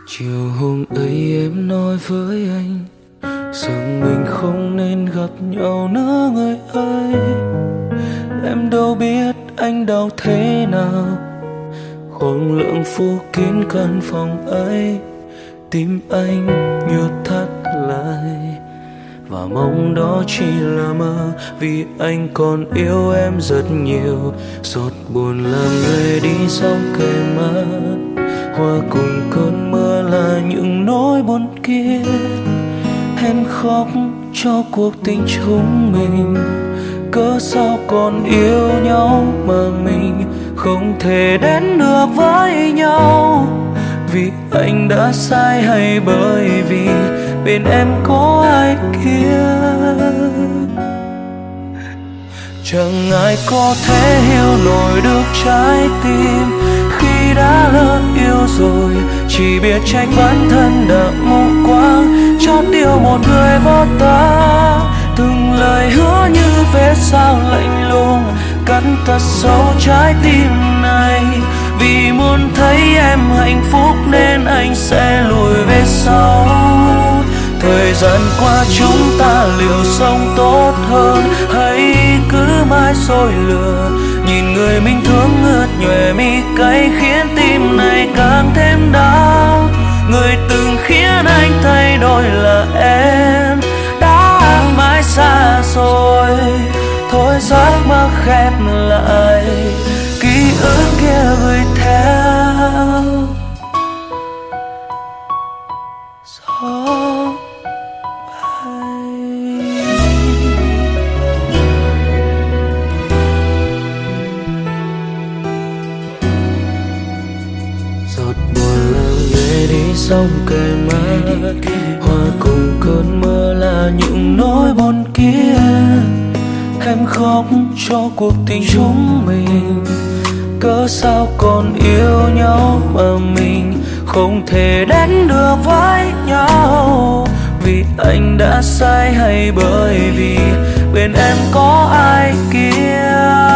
Chiều hôm ấy em nói với anh rằng mình không nên gặp nhau nữa người ơi. Em đâu biết anh đau thế nào, khoảng lặng phủ kín căn phòng ấy. Tim anh như thắt lại và mong đó chỉ là mơ, vì anh còn yêu em rất nhiều. Giọt buồn làm người đi dòng kề mắt, hòa cùng cơn mưa là những nỗi buồn kia. Em khóc cho cuộc tình chúng mình, cớ sao còn yêu nhau mà mình không thể đến được với nhau. Vì anh đã sai hay bởi vì bên em có ai kia? Chẳng ai có thể hiểu nổi được trái tim khi đã lỡ yêu rồi. Chỉ biết trách bản thân đã mù quáng, chót yêu một người vô tâm. Từng lời hứa như vết dao lạnh lùng cắt thật sâu trái tim này. Vì muốn thấy em hạnh phúc nên anh sẽ lùi về sau. Thời gian qua chúng ta liệu sống tốt hơn hay cứ mãi dối lừa? Nhìn người mình thương ướt nhòe mi cay khiến tim này càng thêm đau. Người từng khiến anh thay đổi là em đã mãi xa rồi. Thôi giấc mơ khép lại, ký ức kia gửi theo gió bay. Giọt buồn làm người đi sông kề mắt, hòa cùng cơn mưa là những nỗi buồn kia. Em khóc cho cuộc tình chúng mình, cớ sao còn yêu nhau mà mình không thể đến được với nhau. Vì anh đã sai hay bởi vì bên em có ai kia?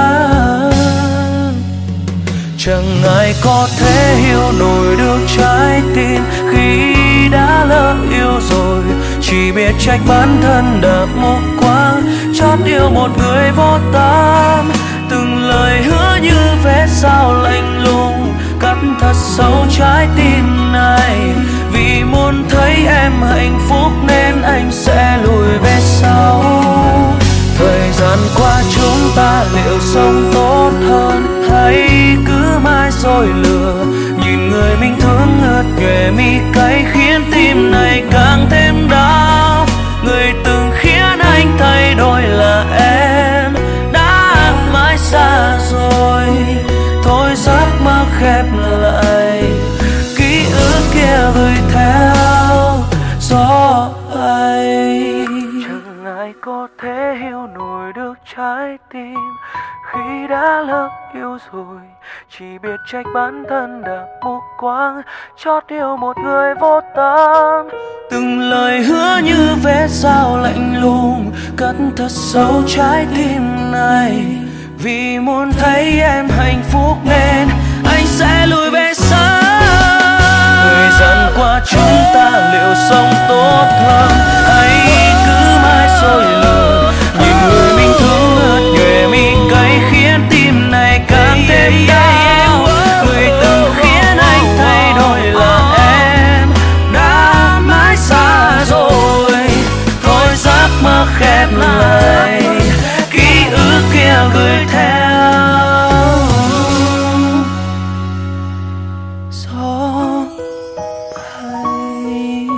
Chẳng ai có thể hiểu nổi được trái tim khi đã lỡ yêu rồi. Chỉ biết trách bản thân đã mù quáng, chót yêu một người vô tâm. Từng lời hứa như vết dao lạnh lùng cắt thật sâu trái tim này. Vì muốn thấy em hạnh phúc nên anh sẽ lùi về sau. Thời gian qua chúng ta liệu sống tốt hơn hay cứ mãi dối lừa? Nhìn người mình thương ướt nhòe mi cay khiến tim này càng thêm đau. Người từng khiến anh thay đổi là em đã mãi xa rồi. Thôi giấc mơ khép lại, ký ức kia gửi theo gió bay. Chẳng ai có thể hiểu nổi được trái tim khi đã lỡ yêu rồi. Chỉ biết trách bản thân đã mù quáng, chót yêu một người vô tâm. Từng lời hứa như vết dao lạnh lùng cắt thật sâu trái tim này. Vì muốn thấy em hạnh phúc nên anh sẽ lùi về sau. Thời gian qua chúng ta liệu sống tốt hơn hay cứ mãi dối lừa? Nhìn người mình thương ướt nhòe mi cay khiến tim này càng thêm đau. Người từng khiến anh thay đổi là em đã mãi xa rồi. Thôi giấc mơ khép lại, ký ức kia gửi theo gió bay.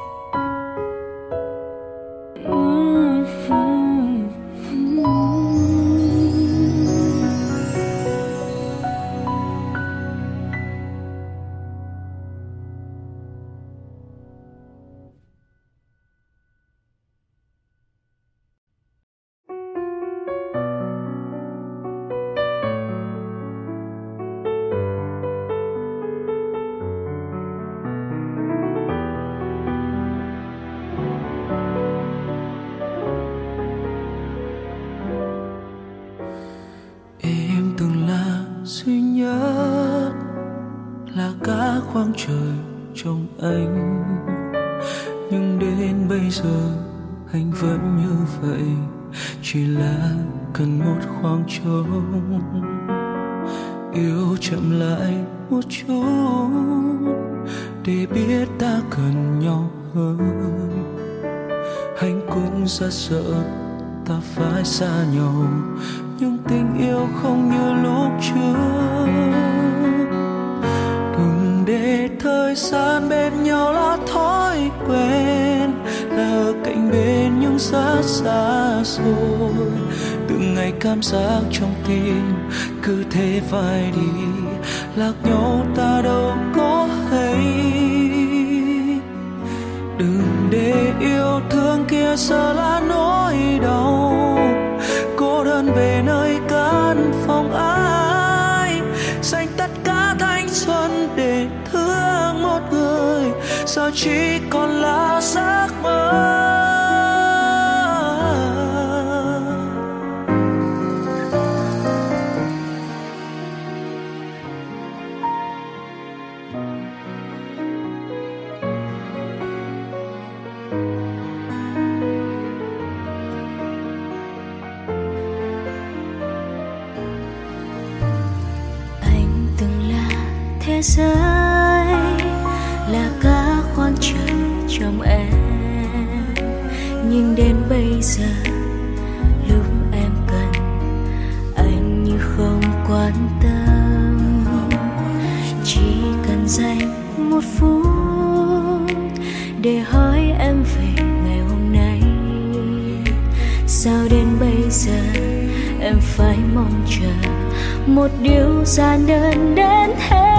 Em từng là duy nhất, là cả khoảng trời trong anh. Nhưng đến bây giờ anh vẫn như vậy, chỉ là cần một khoảng trống. Yêu chậm lại một chút để biết ta cần nhau hơn. Anh cũng rất sợ ta phải xa nhau, nhưng tình yêu không như lúc trước. Đừng để thời gian bên nhau là thói quen, là ở cạnh bên nhưng rất xa xôi. Từng ngày cảm giác trong tim cứ thế phai đi, lạc nhau ta đâu có hay. Đừng để yêu thương kia giờ là nỗi đau, cô đơn về nơi căn phòng ai. Dành tất cả thanh xuân để thương một người, giờ chỉ còn là giấc mơ. Thế giới là cả khoảng trống trong em, nhưng đến bây giờ lúc em cần anh như không quan tâm. Chỉ cần dành một phút để hỏi em về ngày hôm nay. Sao đến bây giờ em phải mong chờ một điều giản đơn đến thế?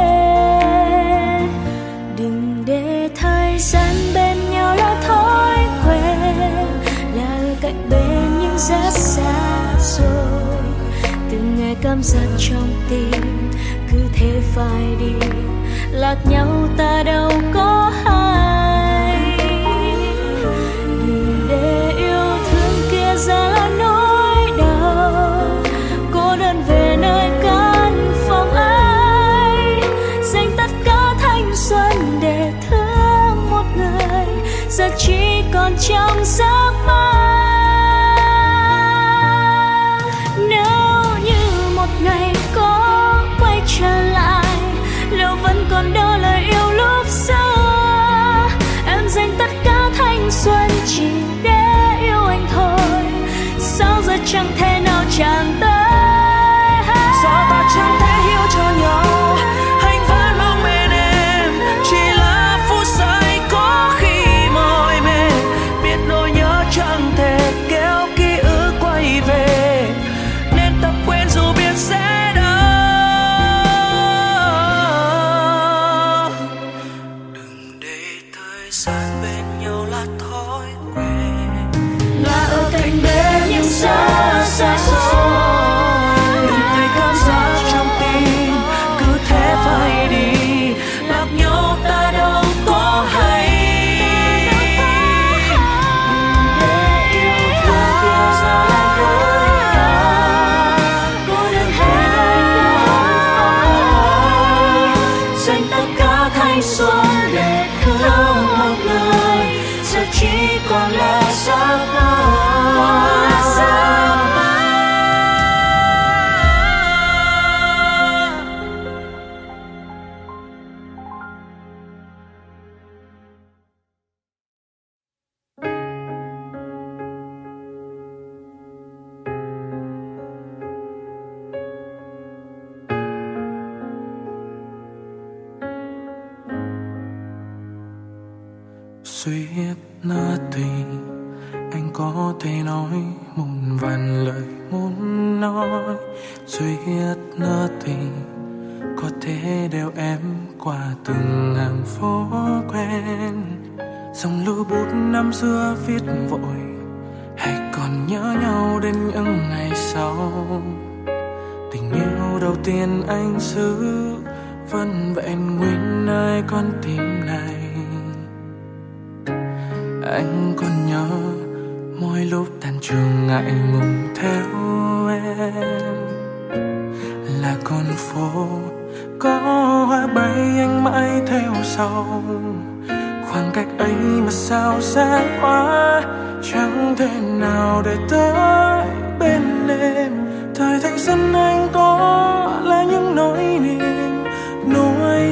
Đừng để thời gian bên nhau là thói quen, là ở cạnh bên nhưng rất xa rồi. Từng ngày cảm giác trong tim cứ thế phai đi, lạc nhau ta đâu có hay. Đừng để yêu thương kia giờ là nỗi đau, cô đơn về nơi căn phòng ai. Dành tất cả thanh xuân để thương một người, giờ chỉ còn trong giấc mơ. Nếu như một ngày có quay trở lại, liệu vẫn còn đó lời yêu lúc xưa? Em dành tất cả thanh xuân chỉ để yêu anh thôi, sao giờ chẳng thể nào chạm tới? Sao ta chẳng thể hiểu cho nhau? Anh vẫn mong bên em, chỉ là phút giây có khi mỏi mệt. Biết nỗi nhớ chẳng thể kéo ký ức quay về, nên tập quên dù biết sẽ đau. Đừng để thời gian bên nhau là thói quen, là ở cạnh bên nhưng xa xa xôi. Phải đi, lạc nhau ta đâu có hay. Để yêu thương kia giờ là nỗi đau, cô đơn về nơi ai. Dành tất cả thanh xuân để thương một người, giờ chỉ còn là giấc mơ. Duyên nỡ tình, anh có thể nói muôn vàn lời muốn nói. Duyên nỡ tình, có thể đeo em qua từng hàng phố quen. Dòng lưu bút năm xưa viết vội, hay còn nhớ nhau đến những ngày sau. Tình yêu đầu tiên anh giữ vẫn vẹn nguyên nơi con tim này. Anh còn nhớ mỗi lúc tan trường ngại ngùng theo em, là con phố Có hoa bay anh mãi theo sau, khoảng cách ấy mà sao xa quá, chẳng thể nào để tới bên em. Thời thanh xuân anh có là những nỗi niềm nuối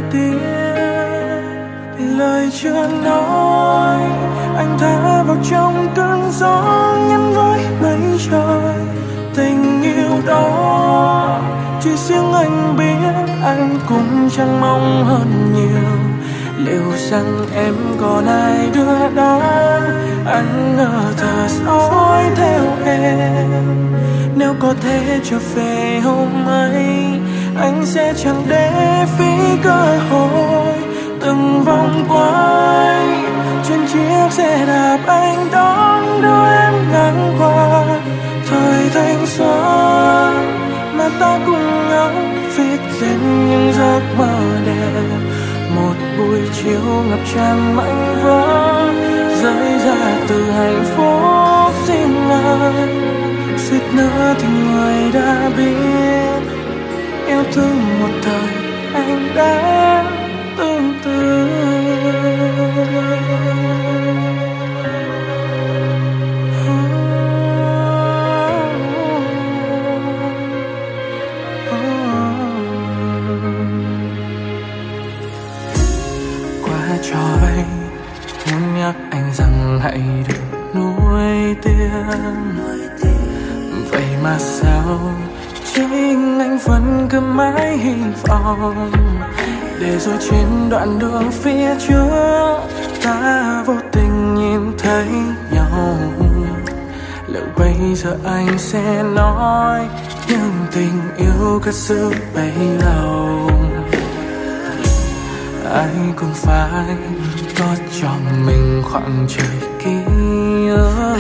tiếc, lời chưa nói anh thả vào trong cơn gió nhắn với mây trời. Tình yêu đó chỉ riêng anh biết, anh cũng chẳng mong hơn nhiều. Liệu rằng em còn ai đưa đón, anh ngờ thở dõi theo em. Nếu có thể trở về hôm ấy, anh sẽ chẳng để phí cơ hội. Từng vòng quay trên chiếc xe đạp anh đón đưa em ngang qua thời thanh xuân mà ta cùng nhau viết lên những giấc mơ đẹp. Một buổi chiều ngập tràn mảnh vỡ rơi ra từ hạnh phúc riêng anh. Suýt nữa thì người đã biết yêu thương một thời anh đã tương tư. Qua trò bay muốn nhắc anh rằng hãy đừng nuối tiếc. Vậy mà sao chính anh vẫn cứ mãi hy vọng, để rồi trên đoạn đường phía trước ta vô tình nhìn thấy nhau. Liệu bây giờ anh sẽ nói những tình yêu cất giữ bấy lâu? Ai cũng phải có cho mình khoảng trời ký ức,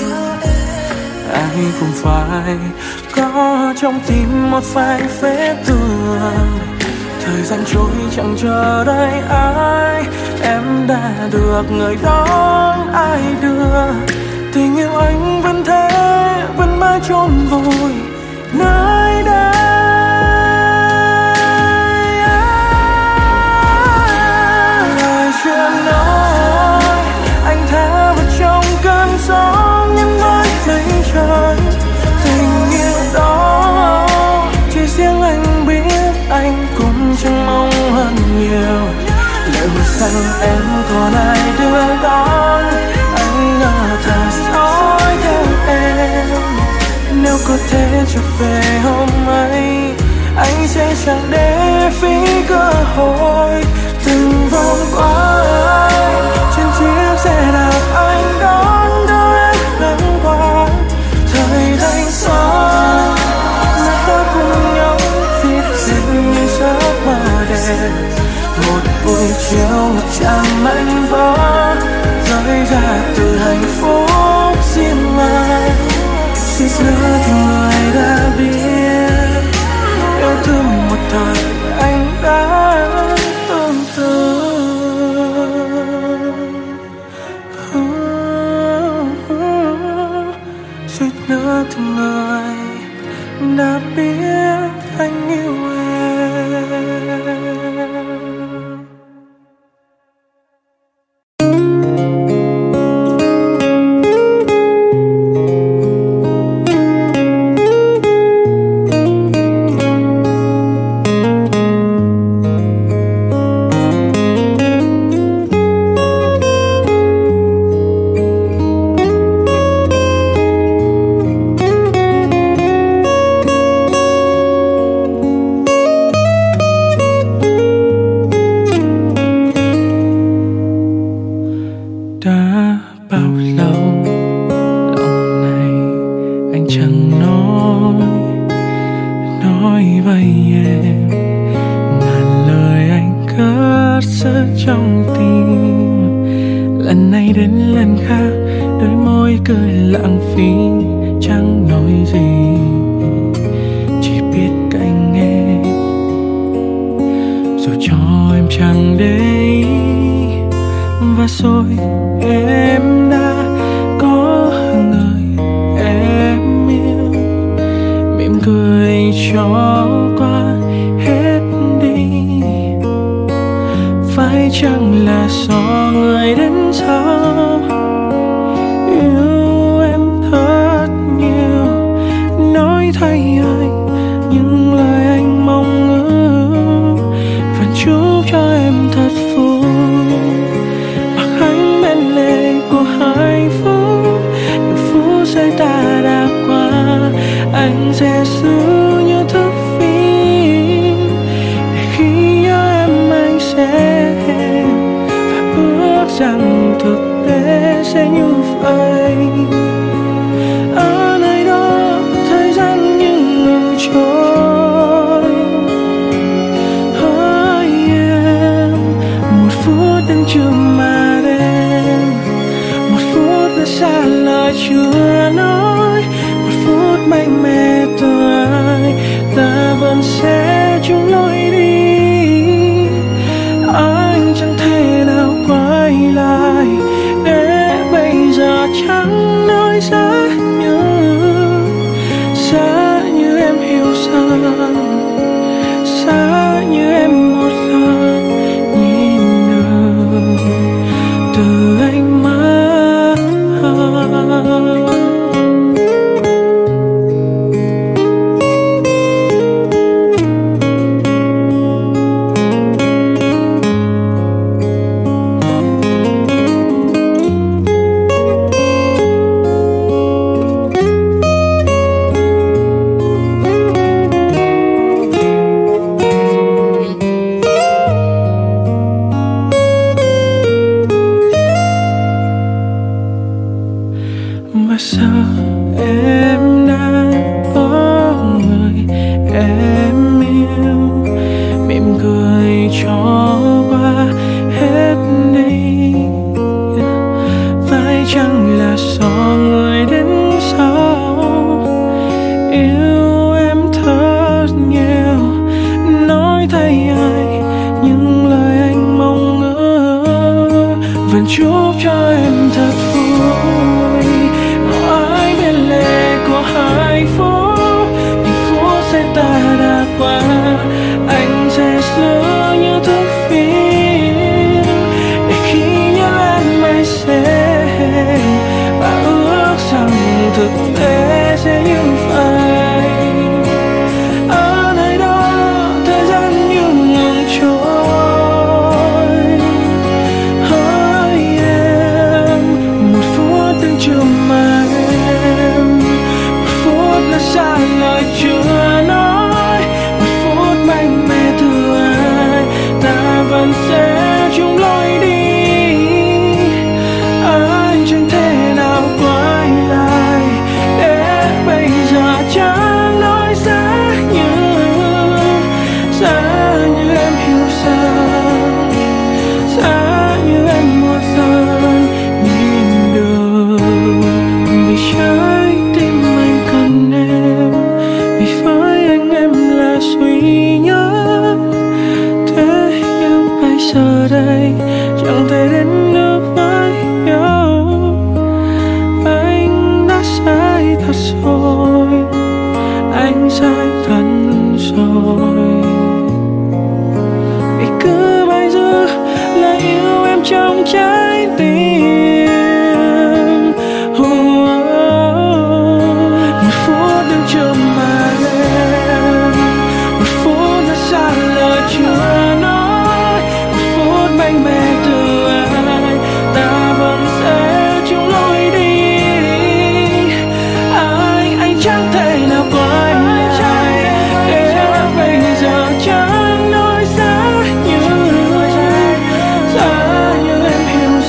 ai cũng phải có trong tim một vài vết thương. Thời gian trôi chẳng chờ đợi ai, em đã được người đón ai đưa. Tình yêu anh vẫn thế, vẫn mãi chôn vùi nơi đây. Lời chưa nói anh thả vào trong cơn gió nhắn với mây trời. Tình yêu đó chỉ riêng anh biết, anh cũng chẳng mong hơn nhiều. Liệu rằng em còn ai đưa đón, anh ngờ thở dõi theo em. Nếu có thể trở về hôm ấy, anh sẽ chẳng để phí cơ hội. Từng vòng quay trên chiếc xe đạp anh đón đưa em ngang qua thời thanh xuân mà ta cùng nhau viết lên những giấc mơ đẹp. Một buổi chiều ngập tràn mảnh vỡ rơi ra từ hạnh phúc riêng anh. Suýt nữa thì người đã biết yêu thương một thời anh đã tương tư. Suýt nữa thì người đã biết anh yêu em. Cười cho qua hết đi. chăng là do người đến sau yêu em thật nhiều, nói thay anh những lời anh mong ước, vẫn chúc cho em thật vui. Mặc ánh bên lề của hạnh phúc, những phút giây ta đã qua, anh sẽ giữ như thước phim để khi nhớ em anh sẽ và ước rằng thực tế sẽ như vậy. Ở nơi đó thời gian như ngừng trôi, hỡi em một phút đến chưa mà đêm, một phút đã xa lời chưa nói, một phút mạnh mẽ từ ai ta vẫn sẽ chung lối đi. Anh chẳng thể nào quay lại để bây giờ chẳng nói giá như em hiểu rằng, giá như em một lần nhìn được từ ánh mắt. Mà sao em đã có người em yêu, mỉm cười cho qua hết đi. Phải chăng là do người đến sau yêu em thật nhiều, nói thay ai những lời anh mong ước, vẫn chúc cho em thật vui. Ai bên lề của hạnh phúc, những phút giây ta đã qua, anh sẽ giữ như thước phim để khi nhớ em anh sẽ và ước rằng thực tế sẽ như vậy. Ở nơi đó thời gian như ngừng trôi, hỡi em một phút đến chưa mà em, một phút đã xa lời chưa nói, một phút mạnh mẽ từ ai ta vẫn sẽ chung lối đi. Anh chẳng thể nào quay lại để bây giờ chẳng nói giá như em hiểu rằng, giá như em một lần nhìn được. Vì trái tim anh cần em, vì với anh em là duy nhất. Thế nhưng bây giờ đây chẳng thể đến được với nhau, anh đã sai thật rồi, anh sai thật rồi. Vì cứ mãi giữ lời yêu em trong trái tim. Một phút đến chưa mà em, một phút đã xa lời chưa nói, một phút mạnh mẽ từ ai ta vẫn sẽ chung lối đi. Anh chẳng thể nào quay lại để bây giờ chẳng nói giá như em hiểu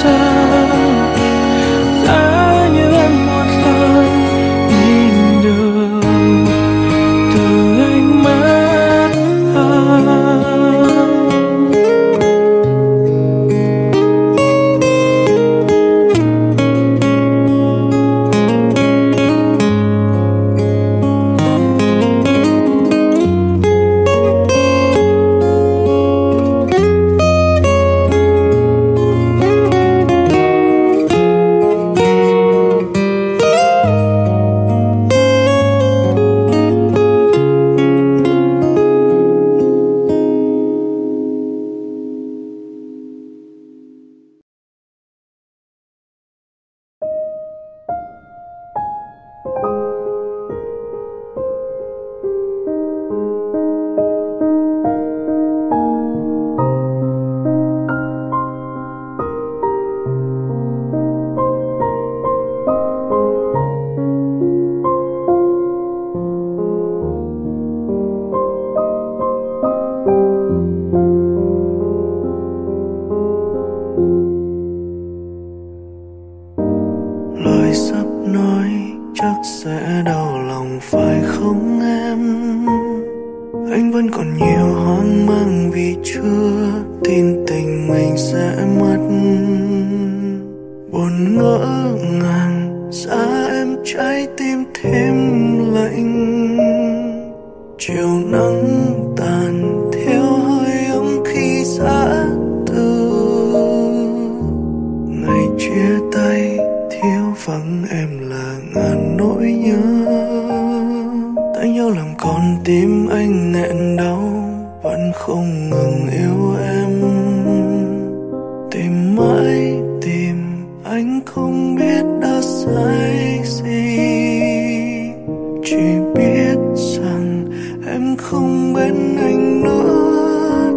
vì chưa tin tình mình sẽ mất. Buồn ngỡ ngàng xa em trái tim thêm lạnh. Chiều nắng tàn theo hơi ấm khi giã từ. Ngày chia tay thiếu vắng em là ngàn nỗi nhớ. Tay nhau làm con tim anh nghẹn đau, vẫn không ngừng yêu em. Tìm mãi tìm anh không biết đã sai gì, chỉ biết rằng em không bên anh nữa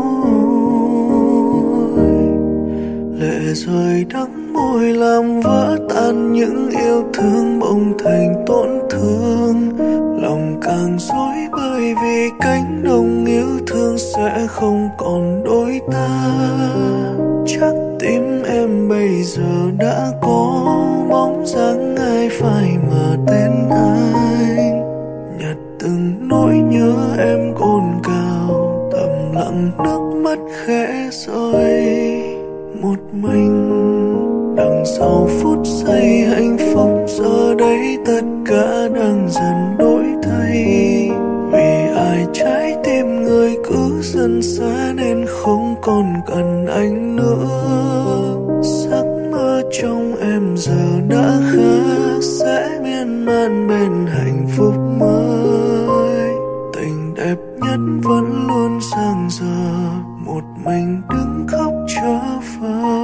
thôi. Lệ rơi đắng môi làm vỡ tan những yêu thương bỗng thành tổn thương. Lòng càng rối bời vì cánh đồng yêu thương sẽ không còn đôi ta. Chắc tim em bây giờ đã có bóng dáng ai phai mà tên anh. Nhặt từng nỗi nhớ em cồn cào, thầm lặng nước mắt khẽ rơi. Một mình đằng sau phút giây hạnh phúc, giờ đây tất cả đang dần đổi thay. Vì ai trái tim người cứ dần xa nên không còn cần anh nữa. Giấc mơ trong em giờ đã khác, sẽ miên man bên hạnh phúc mới. Tình đẹp nhất vẫn luôn dang dở, một mình đứng khóc trở vờ.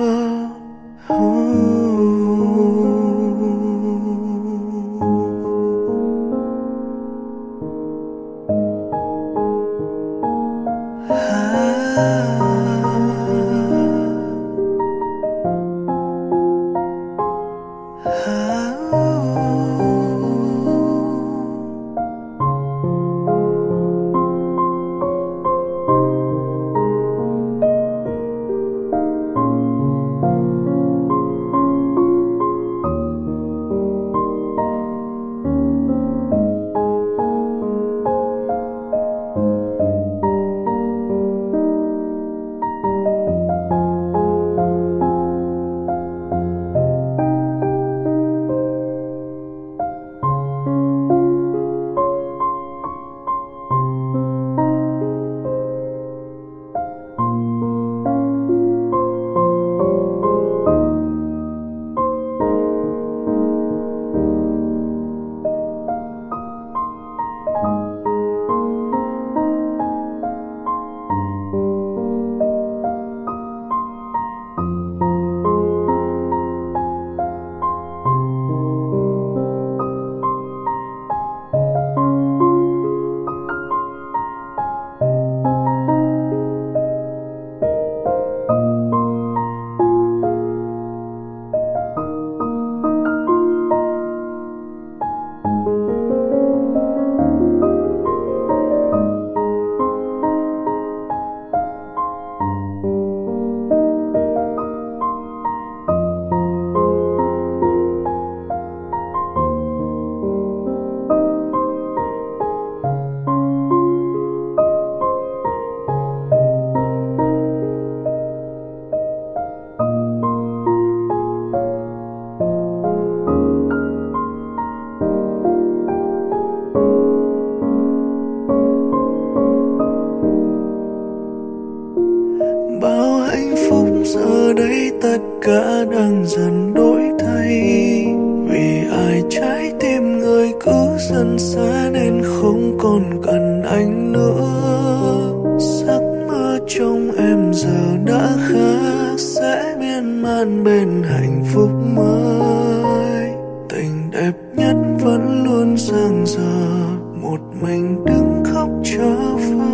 tất cả đang dần đổi thay. Vì ai trái tim người cứ dần xa nên không còn cần anh nữa. Giấc mơ trong em giờ đã khác, sẽ miên man bên hạnh phúc mới. Tình đẹp nhất vẫn luôn dang dở, một mình đứng khóc trở vờ.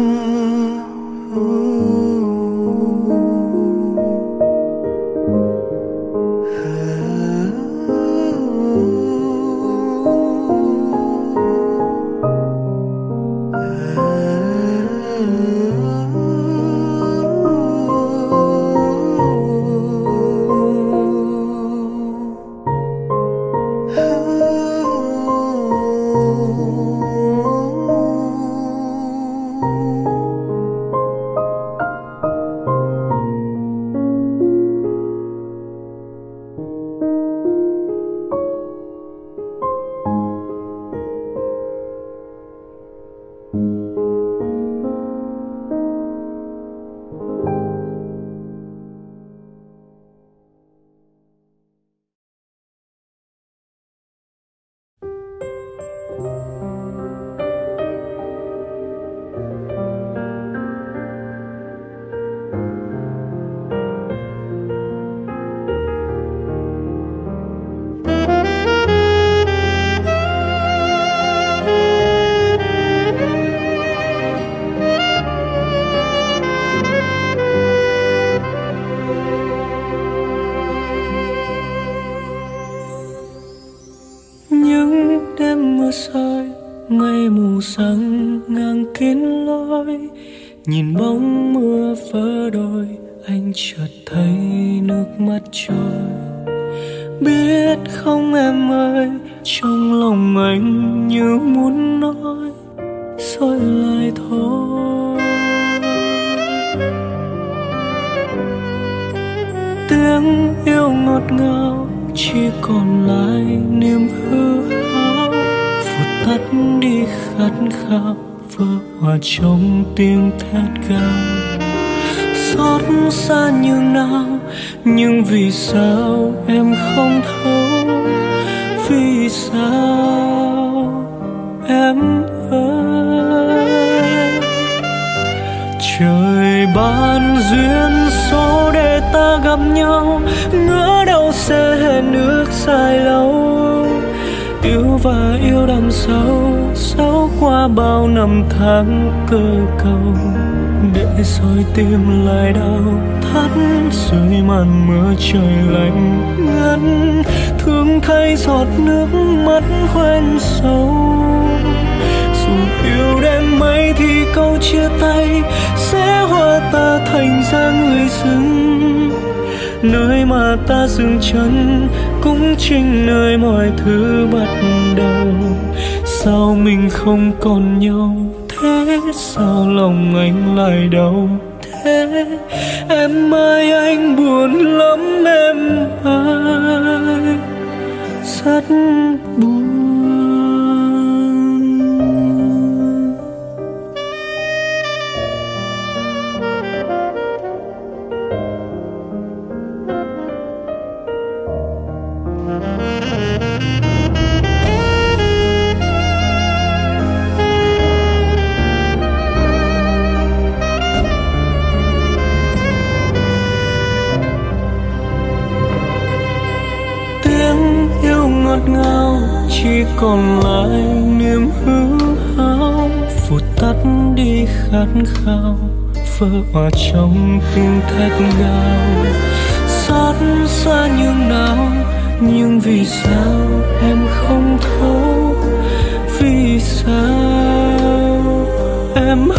sáng ngang kín lối, nhìn bóng mưa vỡ đôi, anh chợt thấy nước mắt trôi. Biết không em ơi, trong lòng anh như muốn nói rồi lại thôi. Tiếng yêu ngọt ngào chỉ còn lại niềm hư ảo, vụt tắt đi khát khao vỡ hòa trong tiếng thét gào. Xót xa như nào, nhưng vì sao em không thấu? Vì sao em ơi? Trời ban duyên số để ta gặp nhau, ngỡ đâu sẽ hẹn ước dài lâu. Yêu và yêu đắm sâu, sâu qua bao năm tháng cơ cầu. Để rồi tim lại đau thắt dưới màn mưa trời lạnh ngắt. Thương thay giọt nước mắt hoen sâu. Dù yêu đến mấy thì câu chia tay sẽ hóa ta thành ra người dưng. Nơi mà ta dừng chân cũng chính nơi mọi thứ bắt đầu. Sao mình không còn nhau thế, sao lòng anh lại đau thế? Em ơi anh buồn lắm em ơi, rất buồn. Ngọt ngào chỉ còn lại niềm hư ảo, vụt tắt đi khát khao vỡ hòa trong tiếng thét gào. Xót xa như nào, nhưng vì sao em không thấu? Vì sao em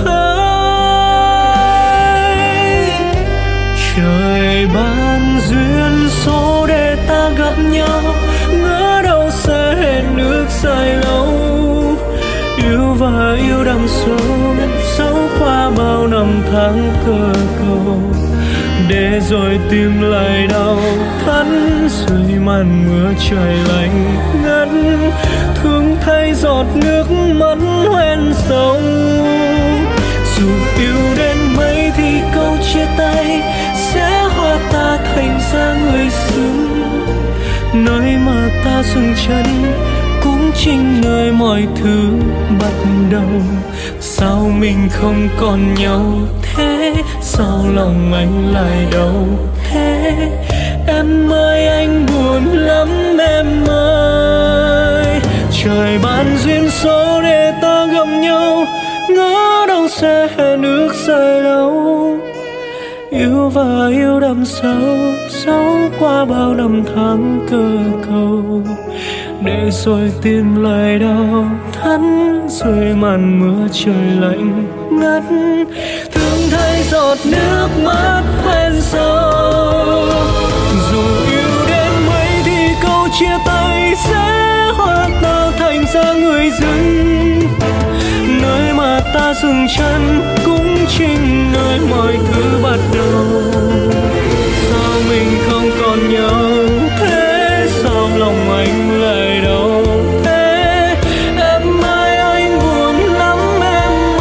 hỡi? Trời ban duyên số để ta gặp nhau, ngỡ đâu sẽ hẹn ước dài lâu. Yêu và yêu đắm sâu, sâu qua bao năm tháng cơ cầu. Để rồi tim lại đau thắt dưới màn mưa trời lạnh ngắt. Thương thay giọt nước mắt hoen sâu. Dù yêu đến mấy thì câu chia tay sẽ hóa ta thành ra người xứng. Nơi mà ta dừng chân cũng chính nơi mọi thứ bắt đầu. Sao mình không còn nhau thế, sao lòng anh lại đau thế? Em ơi anh buồn lắm em ơi. Trời ban duyên số để ta gặp nhau, ngỡ đâu sẽ hẹn ước dài lâu. Yêu và yêu đắm sâu, sâu qua bao năm tháng cơ cầu. Để rồi tim lại đau thắt dưới màn mưa trời lạnh ngắt. Thương thay giọt nước mắt hoen sâu. Dù yêu đến mấy thì câu chia tay sẽ hóa ta thành ra người dưng. Nơi mà ta dừng chân cũng chính nơi mọi thứ bắt đầu. Sao mình không còn nhau thế, sao lòng anh lại đau thế? Em ơi anh buồn lắm em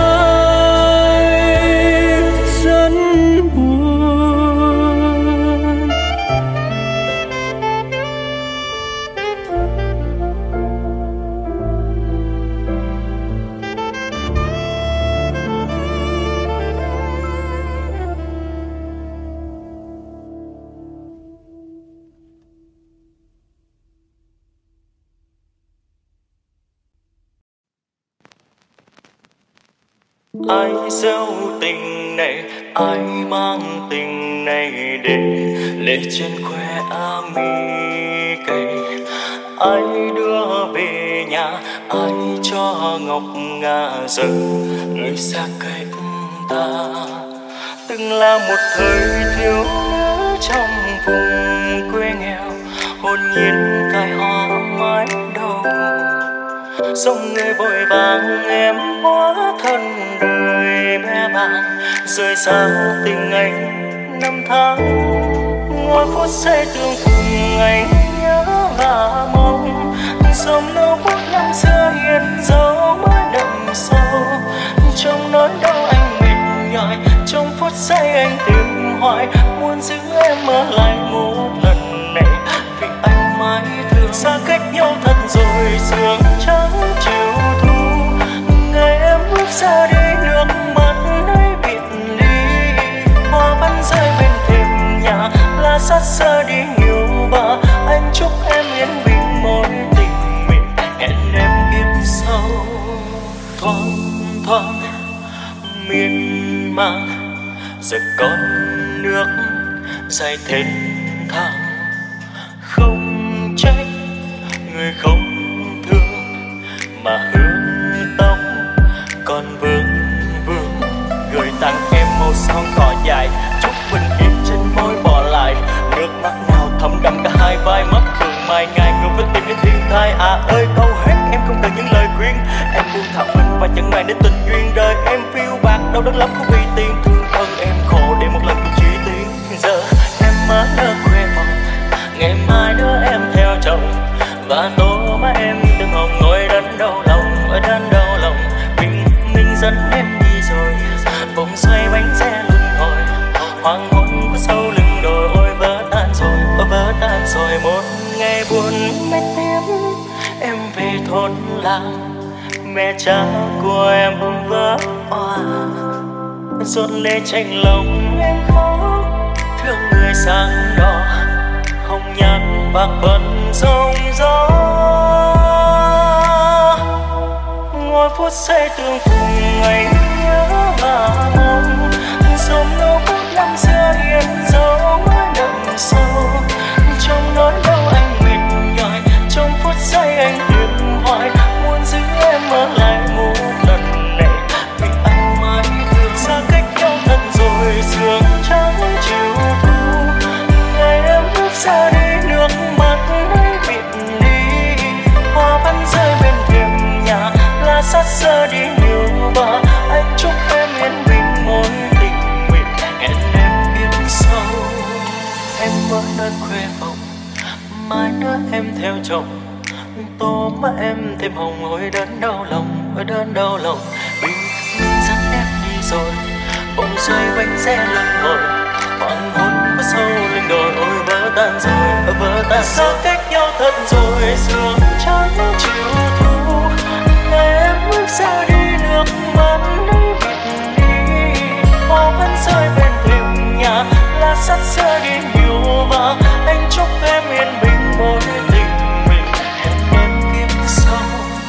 ơi, rất buồn. Ai gieo tình này, ai mang tình này để lệ trên khóe mi cay. Ai đưa về nhà ai cho ngọc ngà rừng người xa cách ta. Từng là một thời thiếu nữ trong vùng quê nghèo, hồn nhiên cài hoa mái đầu. Dòng người vội vàng em hóa thân đời bé bàng, rời xa tình anh năm tháng. Ngồi phút giây tương phùng anh nhớ và mong, dòng nỗi buốt năm xưa hiện dấu mới đậm sâu. Trong nỗi đau anh mệt nhòi, trong phút giây anh tìm hoài, muốn giữ em ở lại một lần này, vì anh mãi thương. Xa cách nhau thật rồi sương trắng chiều thu, ngày em bước ra đi nước mắt nơi biệt ly. Hoa vẫn rơi bên thềm nhà, lá sát xa đi nhiều và anh chúc em yên bình mối tình mình, hẹn em kiếp sau. Thoáng thoáng miên man giờ con nước dài thênh thang, không trách người không thương mà hướng tóc còn vương vương. Gửi tặng em màu son cỏ dài, chúc bình yên trên môi bỏ lại. Nước mắt nào thấm đẫm cả hai vai mắt thường mai ngày ngược với tim đến thiên thai. À ơi câu hết em không cần những lời khuyên, em buông thả mình và chẳng màng đến tình duyên. Đời em phiêu bạc đau đớn lắm không vì tiền, thương thân em khổ để một lần cùng truy tìm. Giờ em mới lỡ quê phòng, ngày mai nữa em theo chồng, và tối mai em từng hồng ngồi đến đau lòng, ở đến đau lòng. Mình dẫn em đi rồi, vòng xoay bánh xe luân hồi, hoàng hôn của sâu lưng đồi. Ôi vỡ tan rồi, ôi vỡ tan rồi. Một ngày buồn mệt tiếp em về thôn làng, mẹ cha của em vỡ òa, giọt lệ chạnh lòng em khóc. Thương người sang đỏ, hồng nhan bạc phận sóng gió. Ngồi phút giây tương phùng anh nhớ và mong, dòng nỗi buốt năm xưa hiện dấu mới đậm sâu. Trong nỗi đau anh mệt nhòi, trong phút giây anh tìm hoài, muốn giữ em ở lại một lần này, vì anh mãi thương. Xa cách nhau thật rồi sương trắng chiều thu, ngày em bước ra đi nước mắt nơi biệt ly. Hoa vẫn rơi bên thềm nhà, lá sát sơ đi nhiều và anh chúc em yên bình mối tình nguyện, hẹn em kiếp sau. Em vẫn nơi khuê phòng, mai nữa em theo chồng, tô má em thêm hồng. Ôi đến đau lòng, ôi đến đau lòng. Mình dẫn em đi rồi, vòng xoay bánh xe lần hồi, hoàng hôn có sâu lên đồi. Ôi vỡ tan rồi, ôi vỡ tan. Xa cách nhau thật rồi sương trắng chiều thu, ngày em bước ra đi nước mắt nơi biệt ly. Hoa vẫn rơi bên thềm nhà, lá sát xa đi nhiều và anh chúc em yên bình mối tình mình, hẹn em kiếp sau.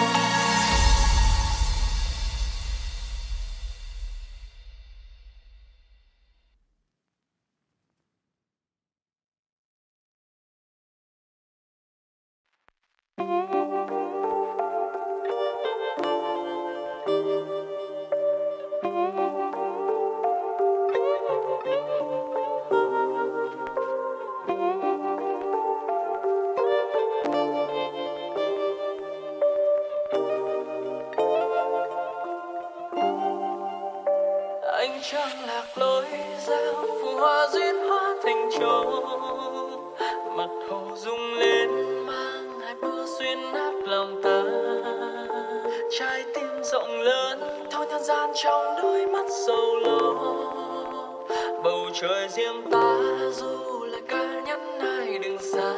Anh chẳng lạc lối giao phù hoa duyên hóa thành trâu, mặt hồ rung lên mang hai mưa xuyên nát lòng ta. Trái tim rộng lớn thôi nhân gian trong đôi mắt sầu lo, bầu trời riêng ta dù là cá nhân ai đừng xa.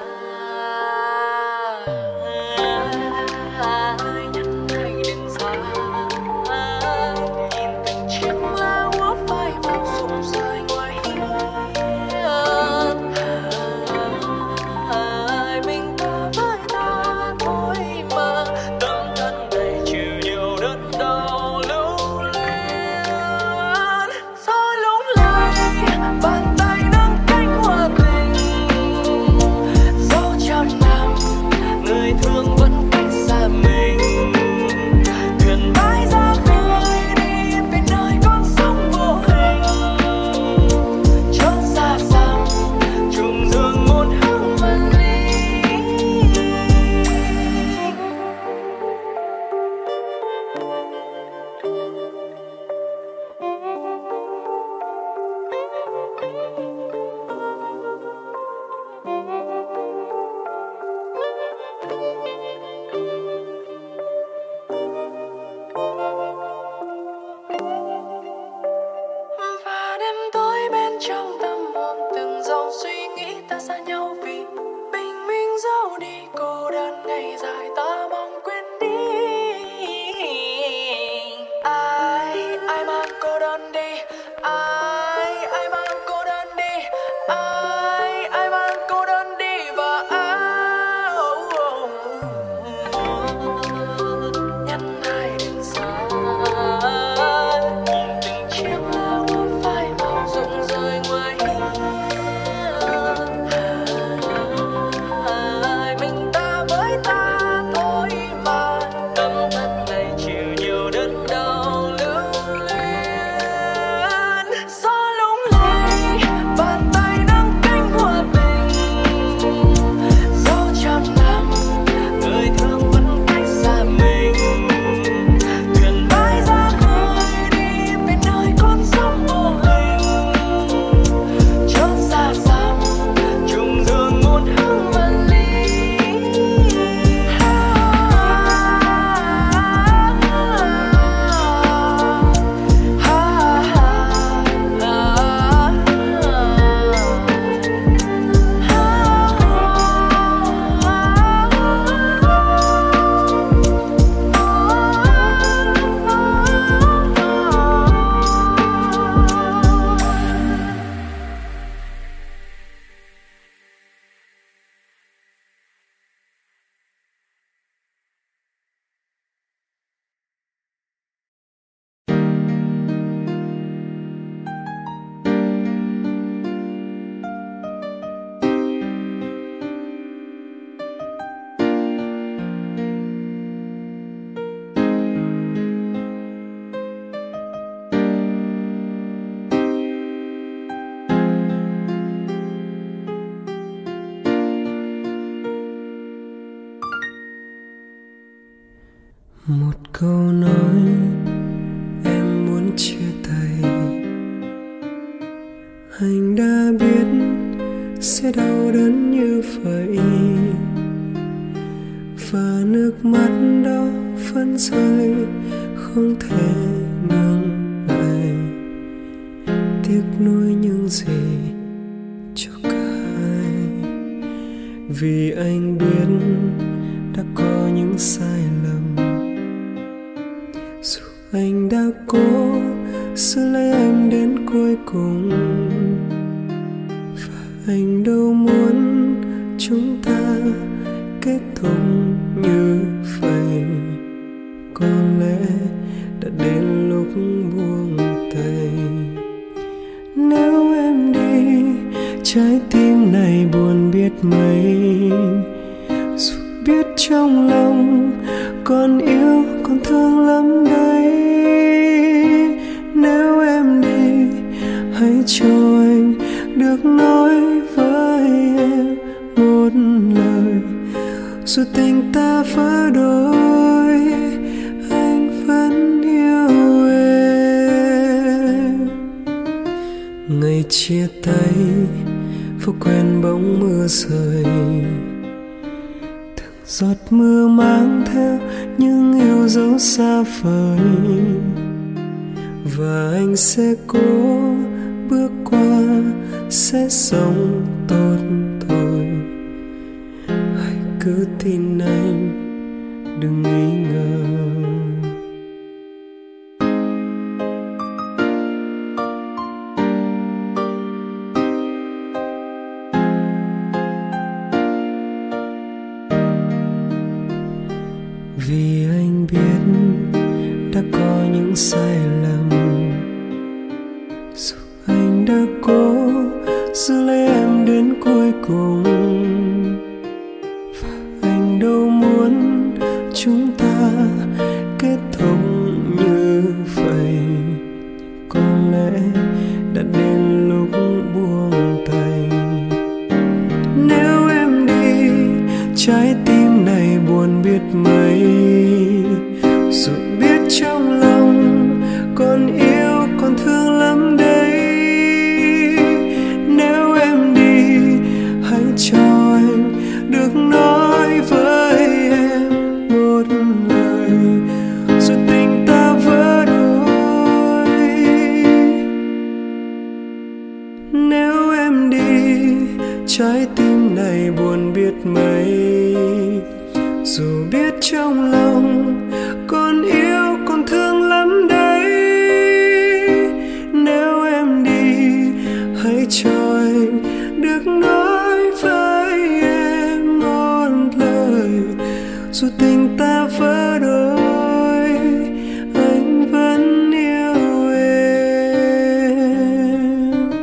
Bàn tay nâng cánh hoa tình, dẫu cho nào Một câu nói em muốn chia tay, anh đã biết sẽ đau đớn như vậy, và nước mắt đó vẫn rơi không thể ngừng lại. Tiếc nuối những gì cho cả hai, vì anh biết đã có những sai lầm. Dù anh đã cố giữ lấy em đến cuối cùng, và anh đâu muốn chúng ta kết thúc như vậy. Có lẽ đã đến lúc buông tay. Nếu em đi, trái tim này buồn biết mấy. Dù biết trong lòng còn yêu còn thương lắm đấy. Nếu em đi, hãy cho anh được nói với em một lời. Dù tình ta vỡ đôi, anh vẫn yêu em. Ngày chia tay phố quen bóng mưa rơi, từng giọt mưa mang theo những yêu dấu xa vời, và anh sẽ cố bước qua, sẽ sống tốt thôi. Hãy cứ tin anh, đừng nghi ngờ. Vì anh biết đã có những sai lầm, dù anh đã cố giữ lấy em đến cuối cùng, và anh đâu muốn chúng ta kết thúc như vậy. Có lẽ đã đến lúc buông tay. Nếu em đi, trái tim này buồn biết mấy. Dù biết trong lòng còn yêu còn thương lắm đấy. Nếu em đi, hãy cho anh được nói với em một lời. Dù tình ta vỡ đôi, nếu em đi, trái tim này buồn biết mấy. Dù biết trong lòng còn yêu còn thương lắm đấy. Nếu em đi, hãy cho anh được nói với em một lời. Dù tình ta vỡ đôi, anh vẫn yêu em.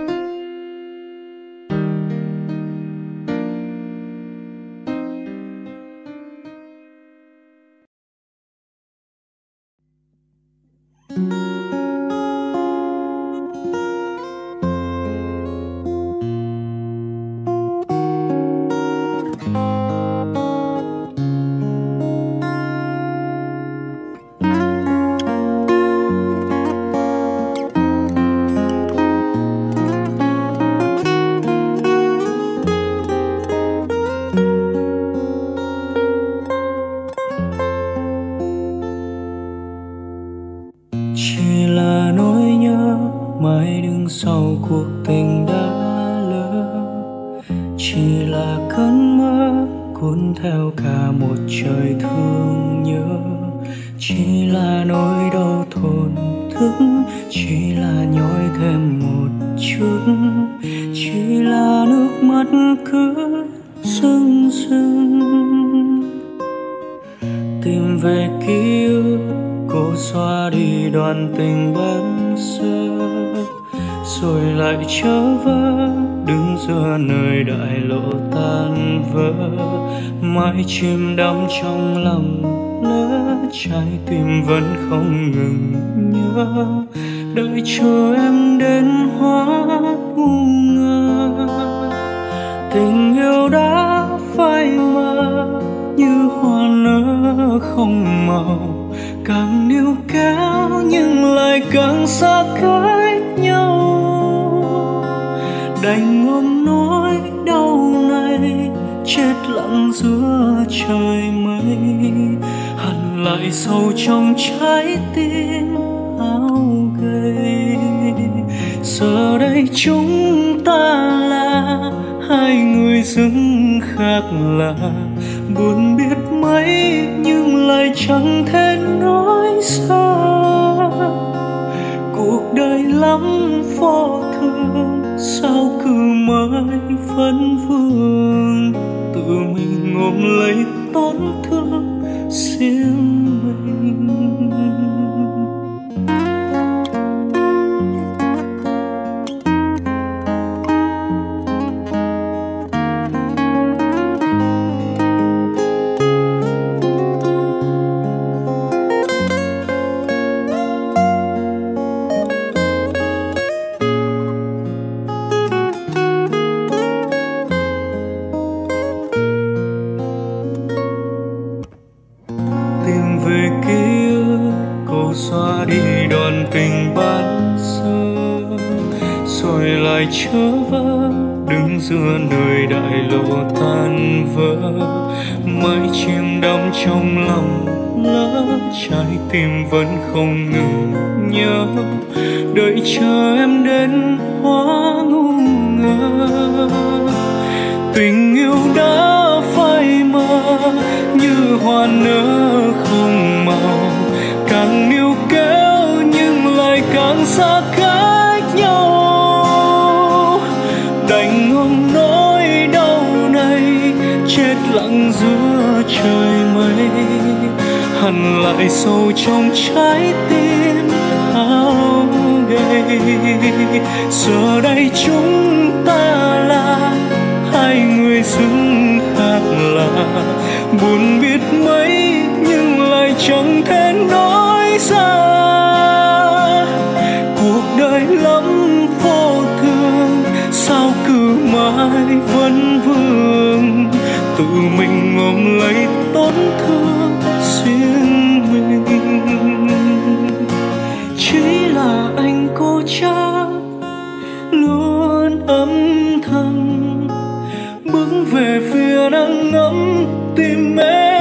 Chỉ là nỗi nhớ mãi đứng sau cuộc tình đã lỡ. Chỉ là cơn mơ cuốn theo cả một trời thương nhớ. Chỉ là nỗi đau thổn thức, chỉ là nhói thêm một chút. Chỉ là nước mắt cứ rưng rưng. Tìm về ký ức, cố xóa đi đoạn tình bấn xưa, rồi lại trở vỡ đứng giữa nơi đại lộ tan vỡ. Mãi chìm đắm trong lòng lỡ, trái tim vẫn không ngừng nhớ. Đợi chờ em đến hóa ngu ngơ. Tình yêu đã phai mờ như hoa nở không màu. càng níu kéo nhưng lại càng xa cách nhau. Đành ôm nỗi đau này chết lặng giữa trời mây, hằn lại sâu trong trái tim áo gầy. Giờ đây chúng ta là hai người dưng khác lạ, buồn biết mấy nhưng lại chẳng thể nói ra. Cuộc đời lắm vô thường, sao cứ mãi vấn vương, tự mình ôm lấy tổn thương riêng mình. Chớ vỡ đứng giữa nơi đại lộ tan vỡ, mãi chìm đắm trong lòng lỡ, trái tim vẫn không ngừng nhớ, đợi chờ em đến hóa ngu ngơ. Tình yêu đã phai mờ như hoa nở không màu, càng níu kéo nhưng lại càng xa cách nhau. Đành ôm nỗi đau này chết lặng giữa trời mây, hằn lại sâu trong trái tim áo gầy. Giờ đây chúng ta là hai người dưng khác lạ, buồn biết mấy nhưng lại chẳng thể nói ra. Cuộc đời lắm vô thường, sao cứ mãi vấn vương, tự mình ôm lấy tổn thương riêng mình. Chỉ là anh cố chấp luôn âm thầm bước về phía nắng ấm tim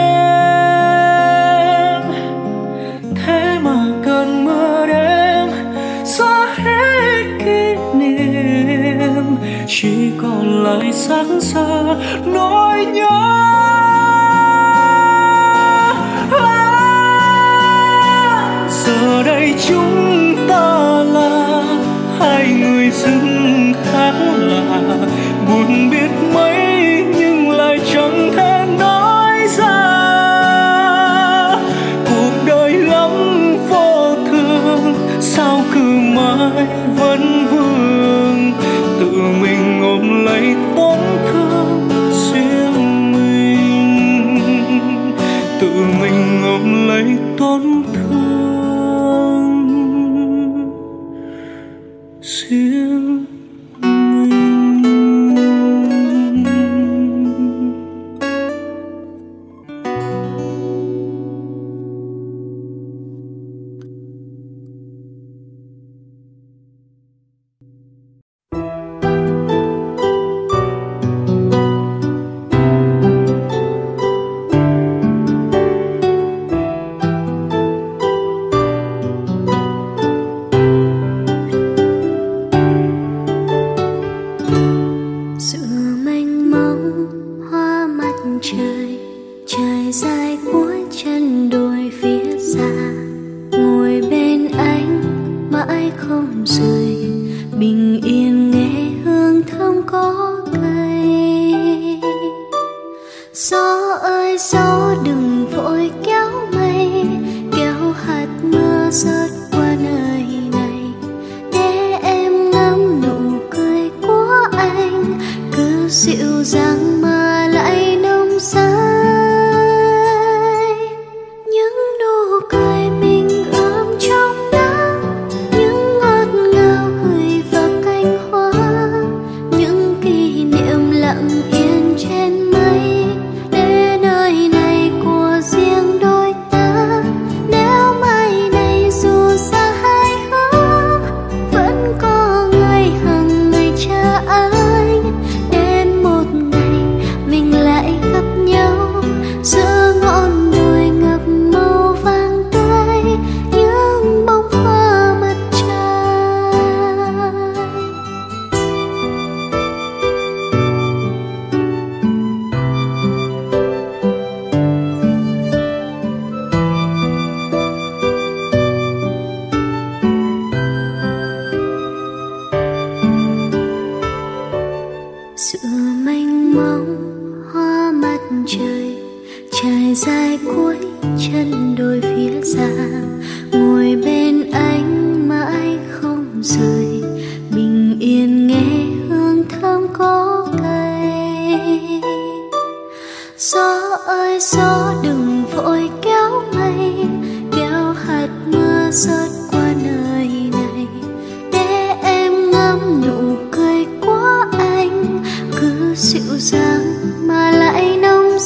em. Thế mà cơn mưa đêm xóa hết kỷ niệm, chỉ còn lại sáng xa nỗi nhớ. Giờ đây chúng ta là hai người dưng khác lạ, buồn biết mấy nhưng lại chẳng thể nói ra. Cuộc đời lắm vô thường, sao cứ mãi vấn vương, tự mình ôm lấy tổn thương riêng mình, tự mình ôm lấy tổn thương riêng mình. Để nơi này của riêng đôi ta, nếu Giữa mênh mông hoa mặt trời trải dài cuối chân đồi phía xa, ngồi bên anh mãi không rời, bình yên nghe hương thơm có cây. Gió ơi gió đừng vội kéo mây, kéo hạt mưa rơi qua nơi này, để em ngắm nụ cười của anh cứ dịu dàng mà lại nồng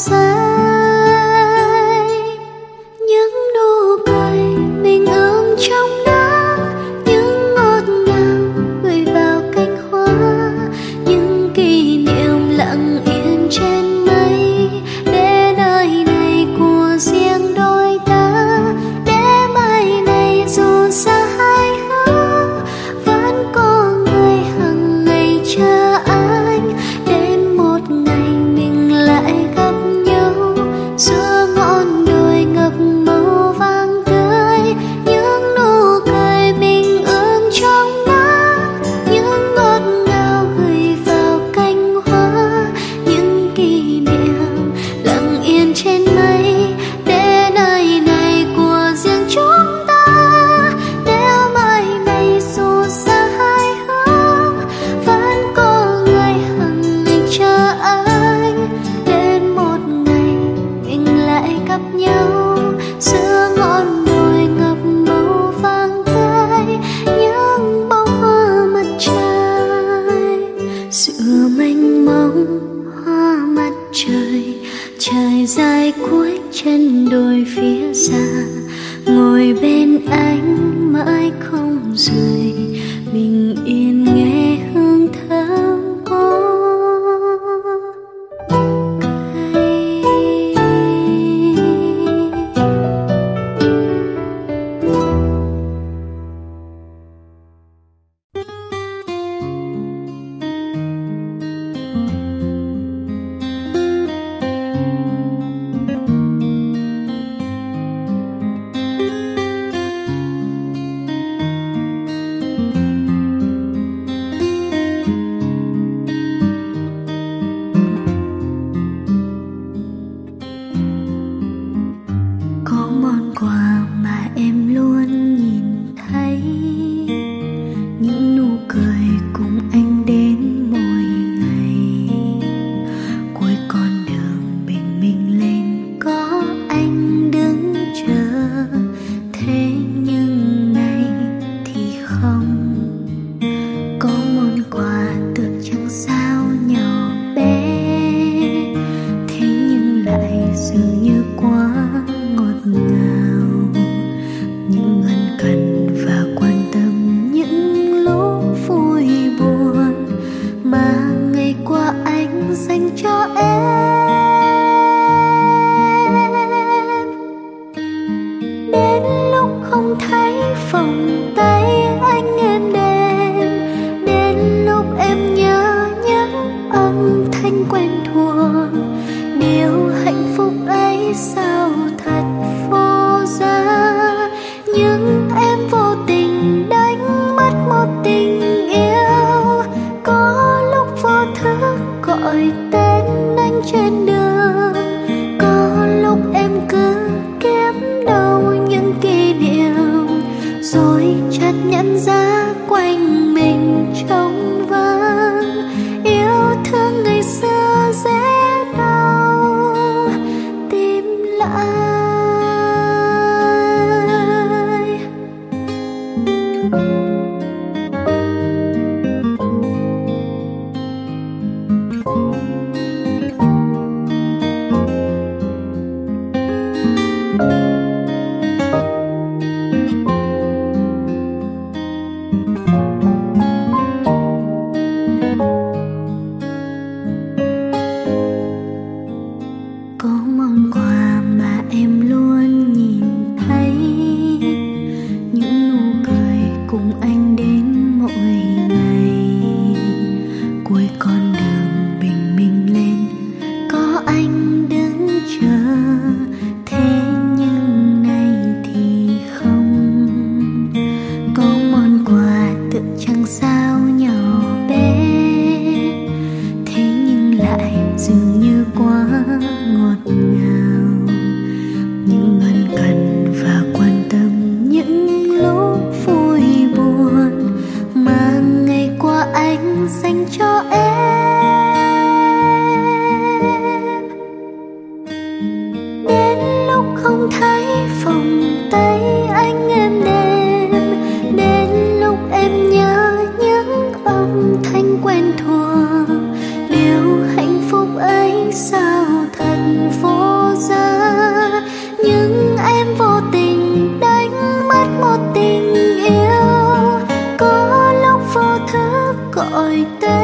say. Những nụ cười mình ươm trong nắng, những ngọt ngào gửi vào cánh hoa, những kỷ niệm lặng yên trên mây, để nơi này của riêng đôi ta, để mai này dù xa hai hướng vẫn có người hằng ngày chờ anh, đến một ngày mình lại gặp nhau giữa ngọn đồi ngập màu vàng tươi. Những nụ cười mình ươm trong nắng, những ngọt ngào gửi vào cánh hoa, những kỷ niệm lặng yên trên mây, để nơi này của riêng chúng ta, nếu mai này dù xa hai hướng vẫn có người hằng ngày chờ anh, đến một ngày mình lại gặp nhau giữa ngọn đồi ngập màu vàng tươi, những bông hoa mặt trời. Giữa mênh mông hoa mặt trời trải dài cuối chân đồi phía xa, ngồi bên anh mãi không rời, bình yên nghe hương thơm có cây.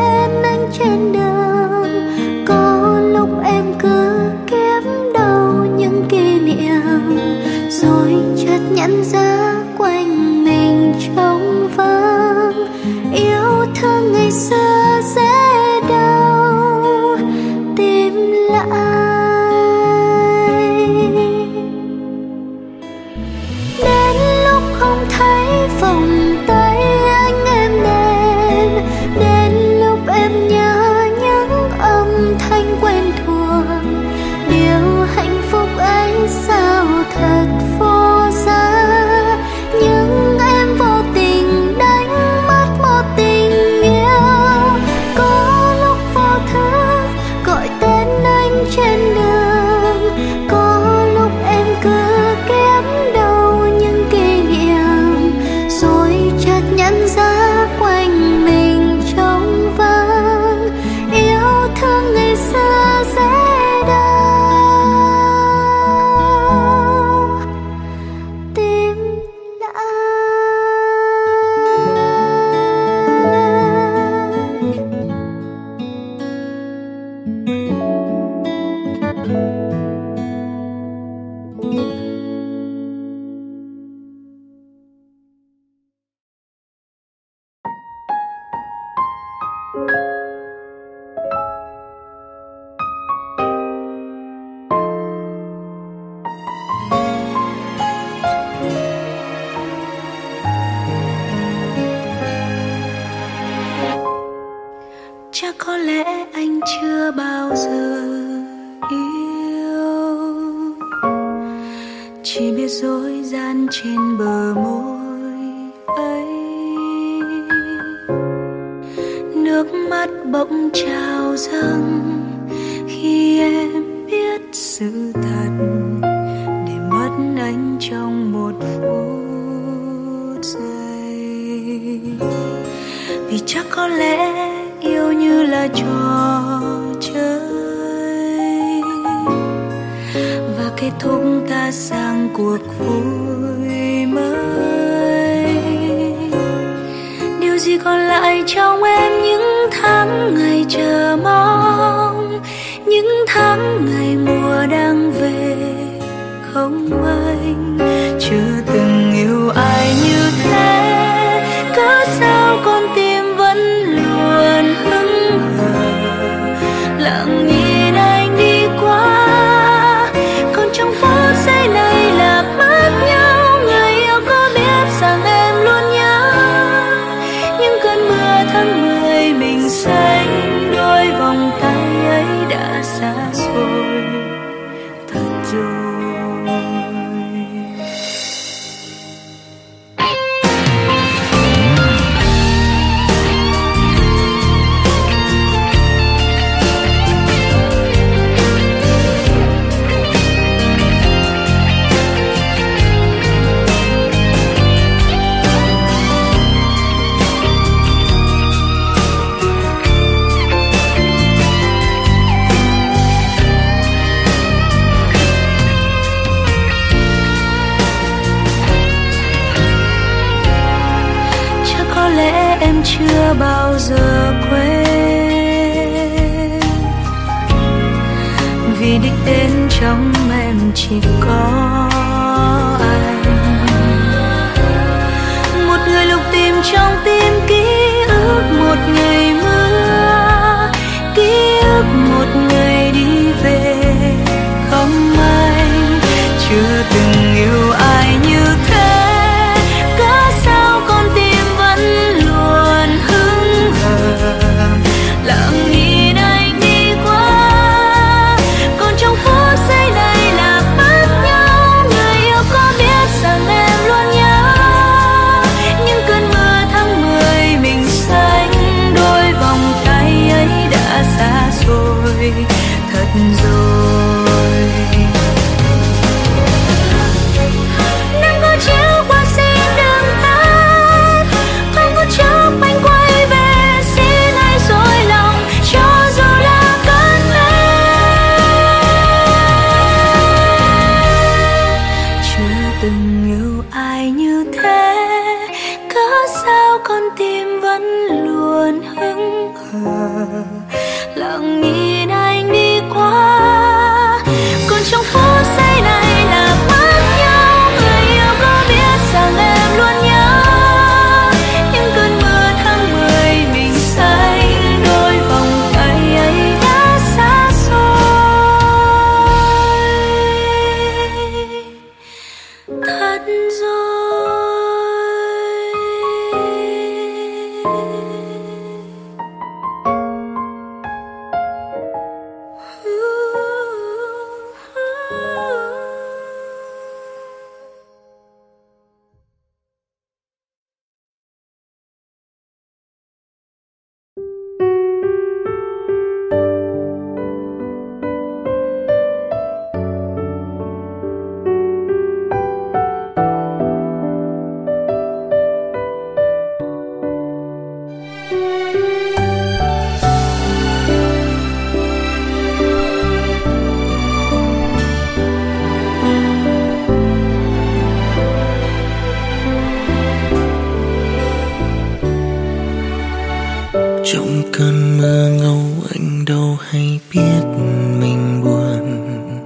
tên anh trên đường. Có lúc em cứ kiếm đâu những kỷ niệm, rồi chợt nhận ra quanh mình trống vắng. Yêu thương ngày xưa dễ đâu tìm lại. Đến lúc không thấy vòng tay anh êm đềm, đến lúc em nhớ những âm thanh quen thuộc. Điều hạnh phúc ấy sao thật vô giá, nhưng em vô tình đánh mất một tình yêu. Có lúc vô thức gọi tên anh trên đường, có lúc em cứ kiếm đâu những kỷ niệm, rồi chợt nhận ra quanh mình trống vắng. Yêu thương ngày xưa dễ đâu tìm lại. Chắc có lẽ anh chưa bao giờ yêu, chỉ biết dối gian trên bờ môi ấy. Nước mắt bỗng trào dâng khi em biết sự thật, để mất anh trong một phút giây. Vì chắc có lẽ yêu như là trò chơi, và kết thúc ta sang cuộc vui mới. Điều gì còn lại trong em những tháng ngày chờ mong, những tháng ngày mùa đang về không anh. Chưa từng yêu ai như thế, cớ sao con tim vẫn luôn hững hờ, lặng nhìn anh đi qua. Còn trong phút giây này là mất nhau, người yêu có biết rằng em luôn nhớ những cơn mưa tháng 10 mình xanh. Đôi vòng tay ấy đã xa xôi thật rồi. Chưa bao giờ quên, vì đích đến trong em chỉ có anh. Một người lục tìm trong tim ký ức một ngày mưa, ký ức một ngày đi về không anh. Chưa từng yêu ai như thế, cớ sao con tim vẫn luôn hững hờ, lặng nhìn anh đi qua. Còn trong phút giây này lặng nhìn anh đi qua, còn trong phút giây này là mất nhau. Người yêu có biết rằng em luôn nhớ những cơn mưa tháng 10 mình xanh đôi vòng tay ấy đã xa xôi thật rồi. Trong cơn mưa ngâu anh đâu hay biết mình buồn,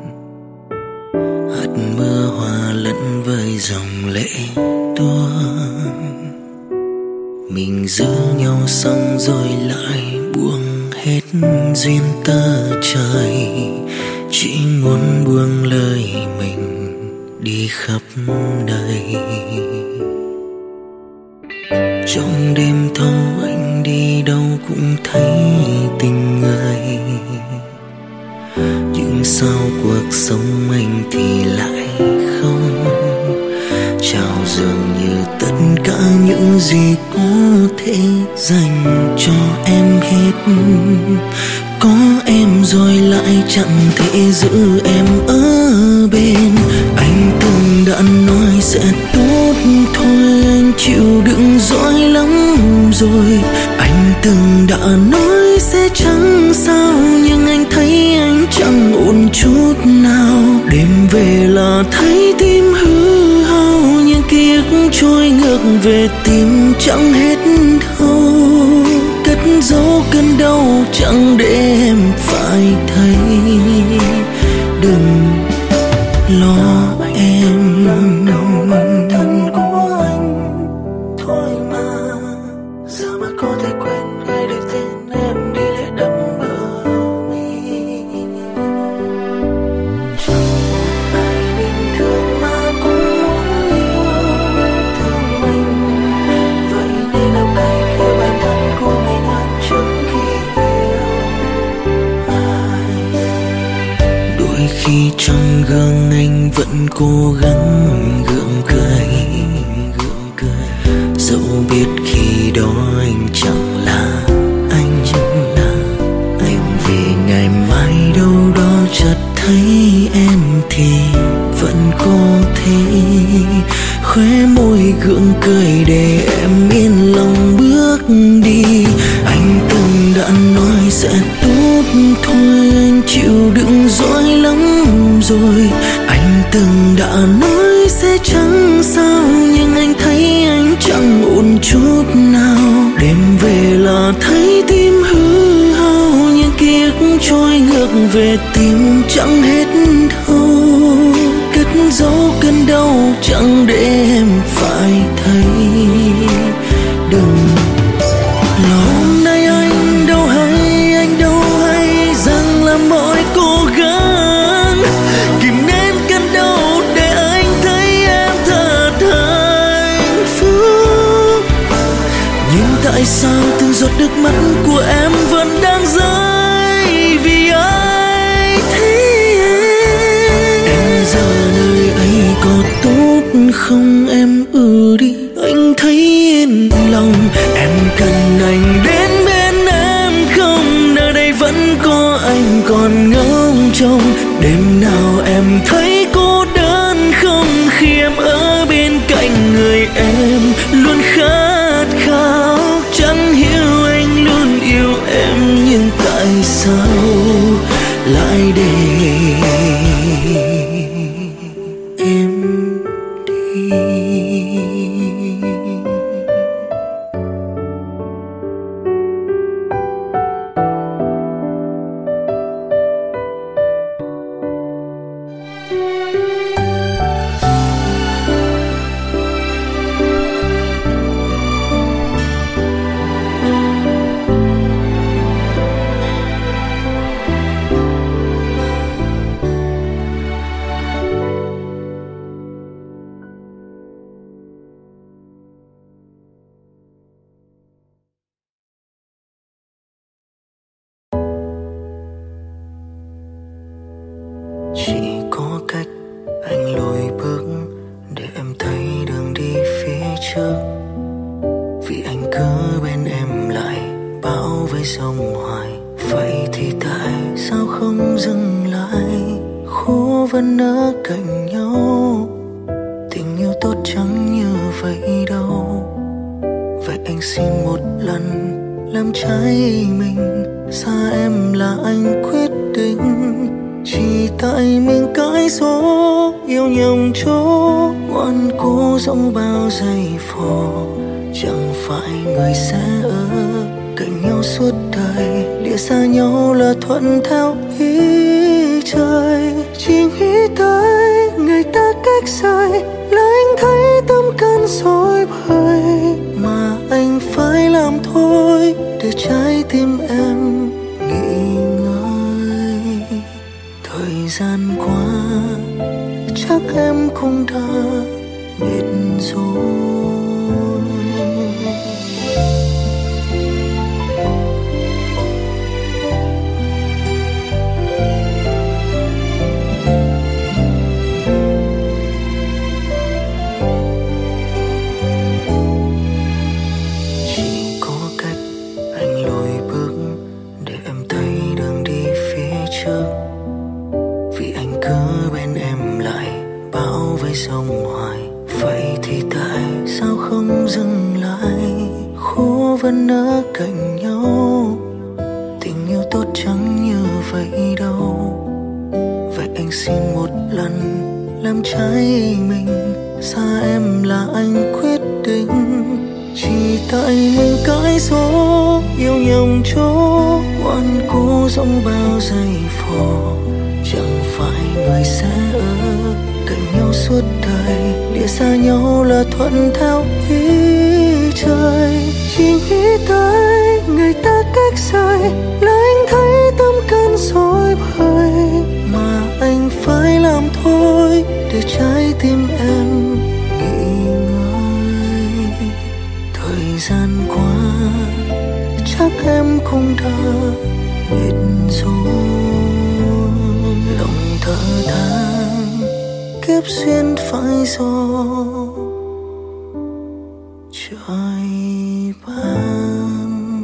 hạt mưa hòa lẫn với dòng lệ tuôn. Mình giữ nhau xong rồi lại buông hết duyên tơ trời, chỉ muốn buông lời mình đi khắp đời. Trong đêm thâu anh đi đâu cũng thấy tình người, nhưng sao cuộc sống anh thì lại không trao dường như tất cả những gì có thể dành cho em hết. Có em rồi lại chẳng thể giữ em ở bên. Anh từng đã nói sẽ tốt thôi, anh chịu đựng dõi lắm rồi. Anh từng đã nói sẽ chẳng sao, nhưng anh thấy anh chẳng ổn chút nào. Đêm về là thấy tim hư hao, những ký ức trôi ngược về tim chẳng hết đâu. Cất giấu cơn đau chẳng để em phải thấy. Đừng lo em, thân của anh thôi mà. Giờ mà có thể quên ngay được tên em đi lệ đẫm bờ mi. Chẳng một ai bình thường mà cũng muốn yêu thương mình. Vậy nên hôm nay kêu bản thân của mình hơn trước khi yêu ai. Đôi khi trong gương anh vẫn cố gắng gượng cười, dẫu biết khi đó anh chẳng là anh. Vì ngày mai đâu đó chợt thấy em thì vẫn có thể khóe môi gượng cười để em yên lòng bước đi. Anh từng đã nói sẽ tốt thôi, anh chịu đựng dõi lắm rồi. Anh từng đã nói sẽ chẳng sao, nhưng anh thấy anh chẳng ổn chút nào. Đêm về là thấy tim hư hao, những ký ức trôi ngược về tim chẳng hết đâu. Cất giấu cơn đau chẳng để em phải thấy. Đừng lo hôm nay anh đâu hay rằng là mọi cố gắng kìm nén cơn đau để anh thấy em thật hạnh phúc. Nhưng tại sao từng giọt nước mắt của em vẫn đang rơi vì ai thấy em giờ nơi ấy có tốt không? Em đi anh thấy yên lòng. Em cần anh đến bên em không? Nơi đây vẫn có anh còn ngóng trông. Đêm nào em thấy cô đơn không? Khi em ở bên cạnh người em luôn khát khao. Chẳng hiểu anh luôn yêu em, nhưng tại sao lại để em đi? Chỉ có cách anh lùi bước để em thấy đường đi phía trước. Vì anh cứ bên em lại bão với sông hoài. Vậy thì tại sao không dừng lại? Khô vẫn ở cạnh nhau. Tình yêu tốt chẳng như vậy đâu. Vậy anh xin một lần làm trái mình. Xa em là anh quyết định. Chỉ tại mình cãi số yêu nhầm chỗ. Ngoan cố dẫu bao giây phò. Chẳng phải người sẽ ở cạnh nhau suốt đời. Lìa xa nhau là thuận theo ý trời. Chỉ nghĩ tới ngày ta cách rời là anh thấy tâm can rối bời. Mà anh phải làm thôi để trái tim em nghỉ ngơi. Thời gian qua chắc em cũng đã mệt rồi. Sông hoài. Vậy thì tại sao không dừng lại? Khô vẫn ở cạnh nhau. Tình yêu tốt chẳng như vậy đâu. Vậy anh xin một lần làm trái mình. Xa em là anh quyết định. Chỉ tại mình cãi số yêu nhầm chỗ. Ngoan cố dẫu bao giây phò. Chẳng phải người sẽ ở cạnh nhau suốt đời. Lìa xa nhau là thuận theo ý trời. Chỉ nghĩ tới ngày ta cách rời là anh thấy tâm can rối bời. Mà anh phải làm thôi để trái tim em nghỉ ngơi. Thời gian qua chắc em cũng đã mệt rồi. Lòng thở than kiếp duyên phải do trời ban.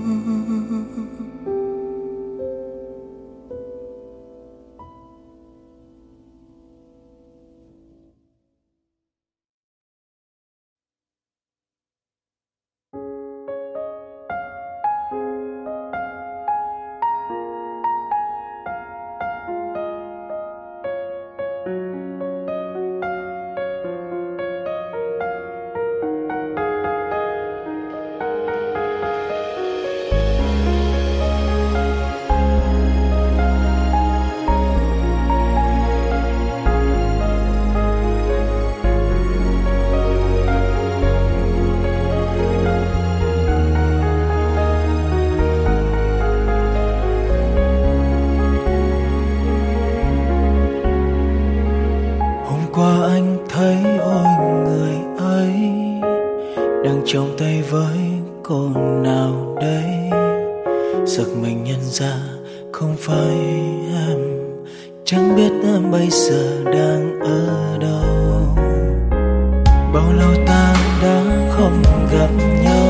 trong tay với cô nào đây. Giật mình nhận ra không phải em, chẳng biết em bây giờ đang ở đâu. Bao lâu ta đã không gặp nhau,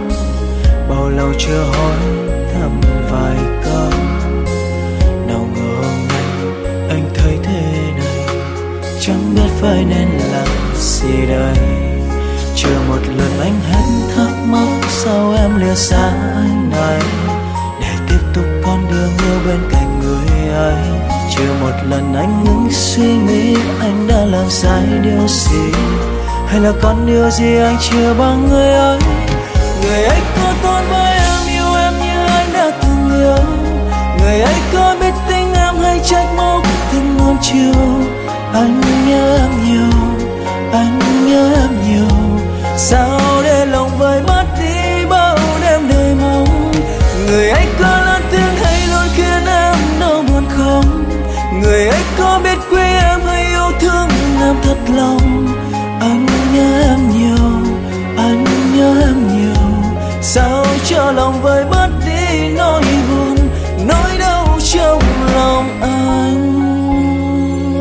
bao lâu chưa hỏi thăm vài câu. Nào ngờ hôm nay anh thấy thế này, chẳng biết phải nên làm gì đây. Chưa một lần anh hết thắc mắc sao em lìa xa anh này, để tiếp tục con đường yêu bên cạnh người ấy. Chưa một lần anh ngừng suy nghĩ anh đã làm sai điều gì, hay là còn điều gì anh chưa bằng người ấy. Người ấy có tốt với em, yêu em như anh đã từng yêu. Người ấy có biết tình em hay trách móc từng nuông chiều. Anh nhớ em nhiều, anh nhớ em nhiều. Sao để lòng vơi mất đi bao đêm đầy mong. Người ấy có lớn tiếng hay luôn khiến em đau buồn không. Người ấy có biết quý em hay yêu thương em thật lòng. Anh nhớ em nhiều, anh nhớ em nhiều. Sao cho lòng vơi mất đi nỗi buồn, nỗi đau trong lòng anh.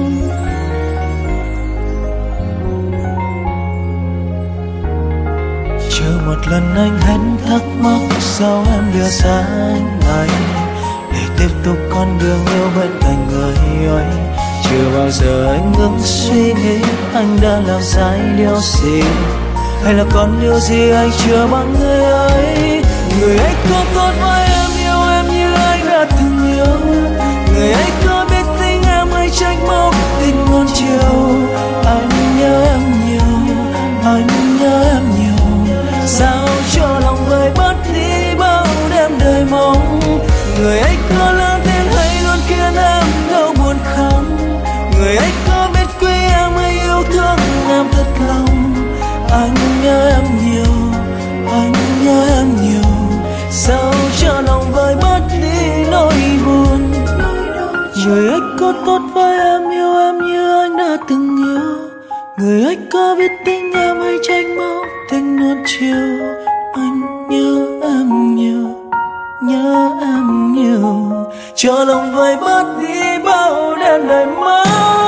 lần anh hết thắc mắc sao em đưa xa anh này, để tiếp tục con đường yêu bên cạnh người ấy. Chưa bao giờ anh ngừng suy nghĩ anh đã làm sai điều gì, hay là còn điều gì anh chưa bằng người ấy. Người ấy có tốt với em, yêu em như anh đã từng yêu. Người ấy có biết tình em hay trách móc tình ngôn chiều. Anh nhớ em nhiều, anh nhớ em nhiều. Sao cho lòng vơi bớt đi bao đêm đời mong. Người ấy có lớn tiếng hay luôn khiến em đau buồn không. Người ấy có biết quý em hay yêu thương em thật lòng. Anh nhớ em nhiều, anh nhớ em nhiều. Sao cho lòng vơi bớt đi nỗi buồn. Người ấy có tốt với em, yêu em như anh đã từng yêu. Người ấy có biết tình em hay trách móc tình nuốt chiều. Anh nhớ em nhiều, nhớ em nhiều. Cho lòng vơi bớt đi bao đêm đời mơ.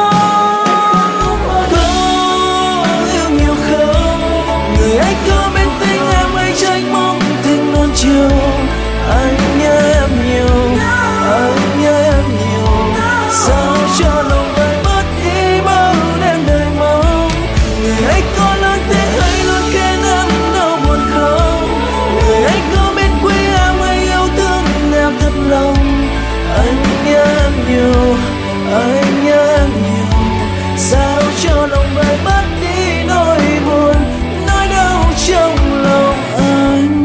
Có yêu nhiều không? Người ấy có biết tình em hay trách móc tình nuốt chiều. Anh nhớ em nhiều, anh nhớ em nhiều. Sao cho lòng vơi bớt đi bao đêm đời mong. Người ấy có lớn tiếng hay luôn khiến em đau buồn không. Người ấy có biết quý em hay yêu thương em thật lòng. Anh nhớ em nhiều, anh nhớ em nhiều. Sao cho lòng vơi bớt đi nỗi buồn, nỗi đau trong lòng anh.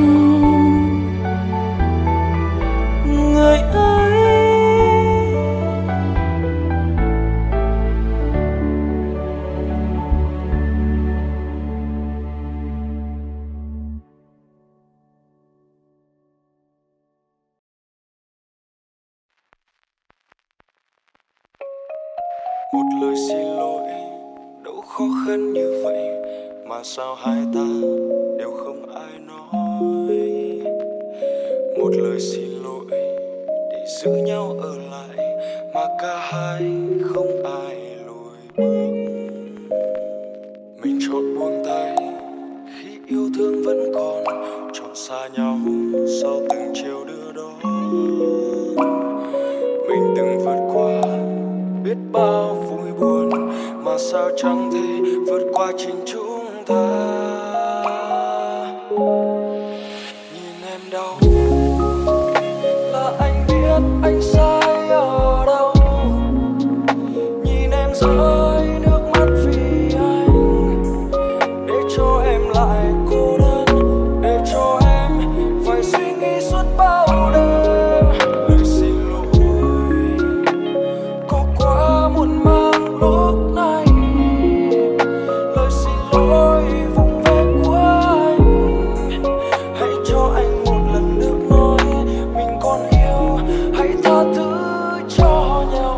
Người ấy một lời xin lỗi đâu khó khăn như vậy, mà sao hai ta đều không ai nói. Một lời xin lỗi để giữ nhau ở lại, mà cả hai không ai lùi bước. Mình chọn buông tay khi yêu thương vẫn còn, chọn xa nhau sau từng chiều đưa đón. Mình từng vượt qua biết bao vui buồn, mà sao chẳng thể vượt qua chính chúng ta. Nhìn em đau là anh biết anh sai ở đâu. Nhìn em rơi nước mắt vì anh, để cho em lại cô đơn, để cho em phải suy nghĩ suốt bao đêm. Lời xin lỗi có quá muộn màng lúc này. Lời xin lỗi vụng về của anh, hãy cho anh một lần được nói mình còn yêu, hãy tha thứ cho nhau.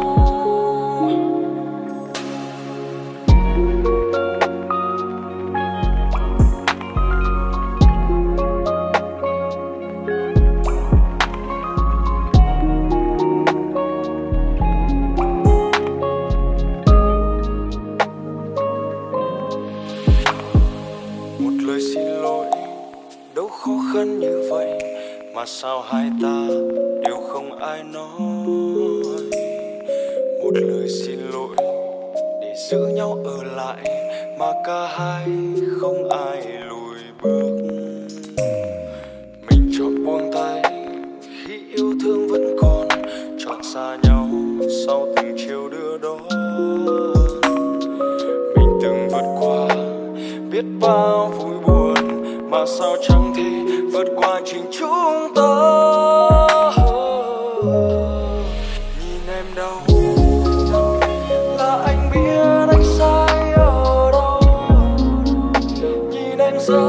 Một lời xin lỗi đâu khó khăn như vậy, mà sao hai ta đều không ai nói. Một lời xin lỗi để giữ nhau ở lại, mà cả hai không ai lùi bước. Mình chọn buông tay khi yêu thương vẫn còn, chọn xa nhau sau từng chiều đưa đón. Mình từng vượt qua biết bao vui buồn, mà sao chẳng thể vượt qua chính chúng ta. Nhìn em đau là anh biết anh sai ở đâu. Nhìn em rơi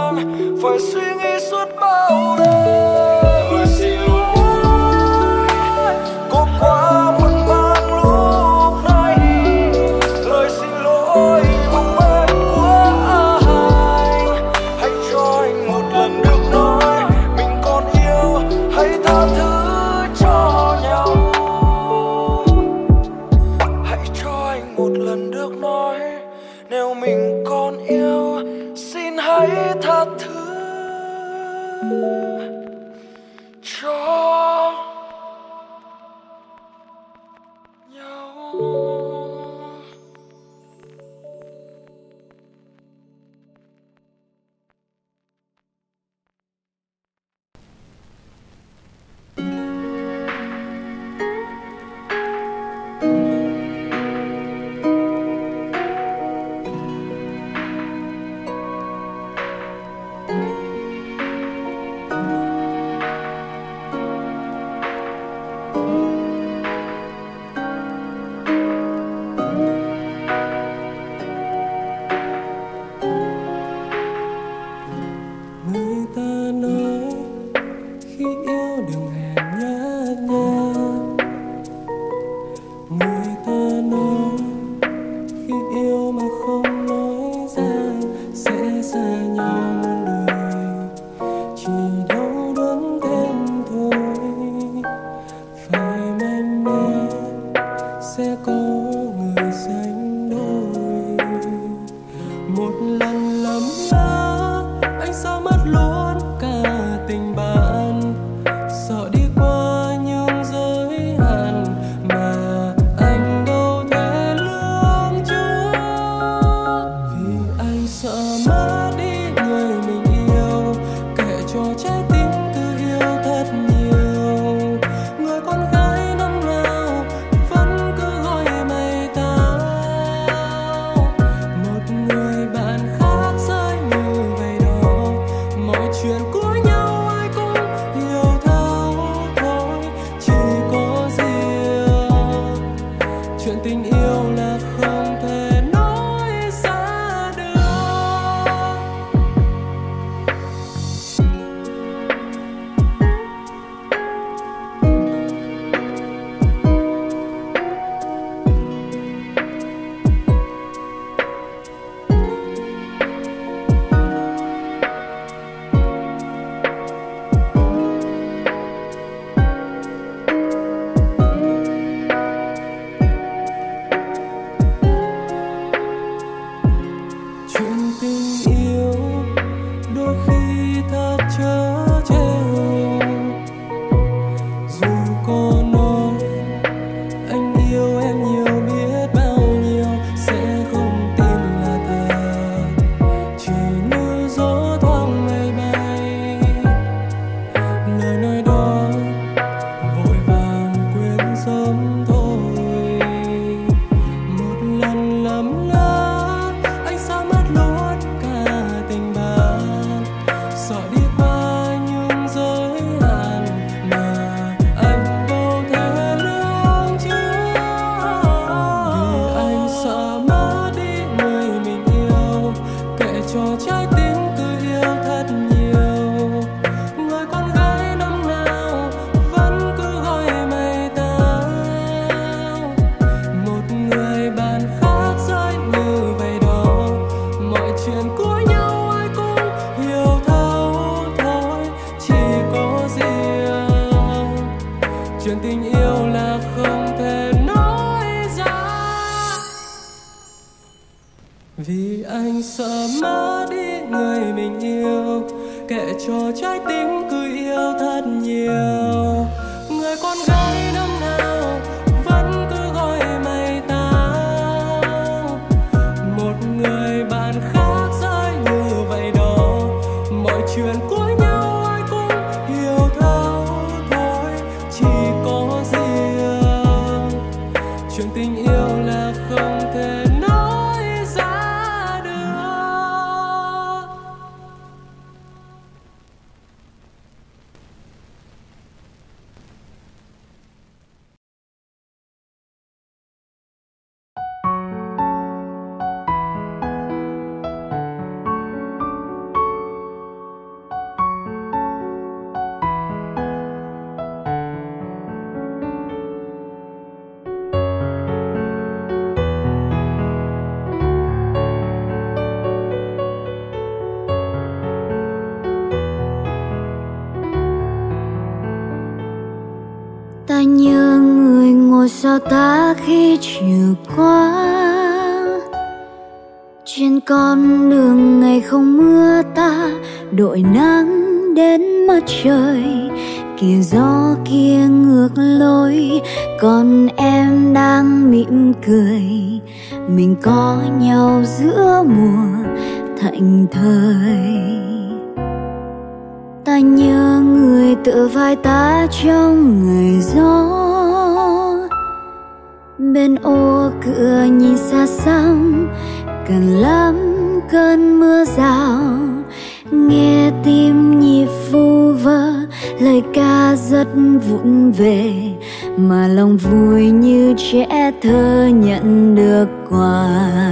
em phải suy nghĩ suốt bao đêm. Lời xin lỗi có quá muộn màng lúc này, lời xin lỗi bồng bềnh của anh. Hãy cho anh một lần được nói mình còn yêu, hãy tha thứ cho nhau. Hãy cho anh một lần được nói nếu mình còn yêu, xin hãy tha thứ cho nhau. Người ta nói khi yêu đừng hẹn nhát nhát. Người ta nói khi yêu mà không nói ra sẽ xa nhau muôn đời, chỉ đau đớn thêm thôi. Phải mạnh mẽ sẽ có người sánh đôi. Một lần lầm lỡ anh sao mất luôn cả tình bạn, sợ đi qua những giới hạn mà anh đâu thể lường trước. Vì anh sợ mất đi người mình yêu, kệ cho trái tim cứ yêu thật nhiều. Người con gái năm nào vẫn cứ gọi mày tao. Một người bạn khác rơi như vậy đó, mọi chuyện của nhau ai cũng hiểu thấu thôi. Chỉ có riêng chuyện tình yêu là không thể nói ra được. Chuyện tình yêu đôi khi thật trớ trêu. Dù có nói anh yêu em nhiều biết bao nhiêu, sẽ không tin là thật, chỉ như gió thoáng mây bay. Lời nói đó vội vàng quên sớm thôi. Một lần lầm lỡ anh sao mất luôn cả tình bạn, sợ đi qua những giới hạn mà anh đâu thể lường trước. Vì anh sợ mất đi người mình yêu, kệ cho trái tim cứ yêu thật nhiều. Người con gái năm nào vẫn cứ gọi mày tao. Một người bạn khác rơi như vậy đó, mọi chuyện của nhau ai cũng hiểu thấu thôi. Chỉ có riêng chuyện tình yêu là không thể nói ra. Vì anh sợ mất đi người mình yêu, kệ cho trái tim cứ yêu thật nhiều. Người con gái năm nào vẫn cứ gọi mày tao. Một người bạn khác rơi như vậy đó, mọi chuyện của nhau ai cũng hiểu thấu thôi. Chỉ có riêng chuyện tình yêu là không thể nói ra được. ngồi sau ta khi chiều qua, trên con đường ngày không mưa ta đội nắng đến mặt trời. Kìa gió kia ngược lối, còn em đang mỉm cười. Mình có nhau giữa mùa thạnh thời. Ta nhớ người tựa vai ta trong ngày gió, bên ô cửa nhìn xa xăm, cần lắm cơn mưa rào. Nghe tim nhịp vu vơ, lời ca rất vụng về, mà lòng vui như trẻ thơ nhận được quà.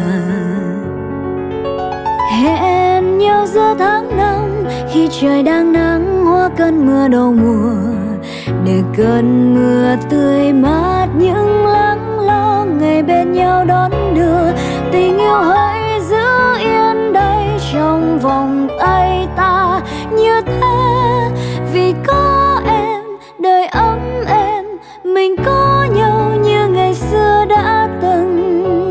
Hẹn nhau giữa tháng 5 khi trời đang nắng, hoa cơn mưa đầu mùa, để cơn mưa tươi mát những lắng lo ngày bên nhau đón đưa. Tình yêu hãy giữ yên đây trong vòng tay ta như thế, vì có em đời ấm êm, mình có nhau như ngày xưa đã từng.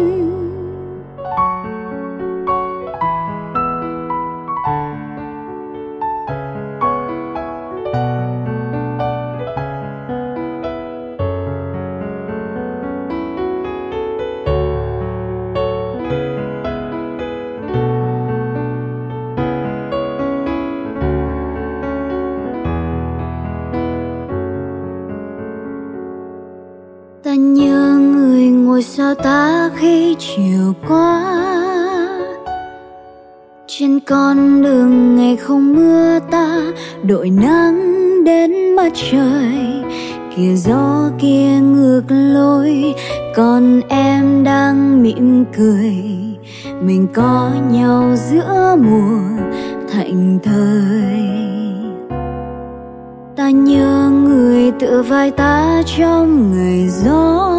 Ta nhớ người ngồi sau ta khi chiều qua, trên con đường ngày không mưa ta đội nắng đến mặt trời. Kìa gió kia ngược lối, còn em đang mỉm cười. Mình có nhau giữa mùa thạnh thời. Ta nhớ người tựa vai ta trong ngày gió,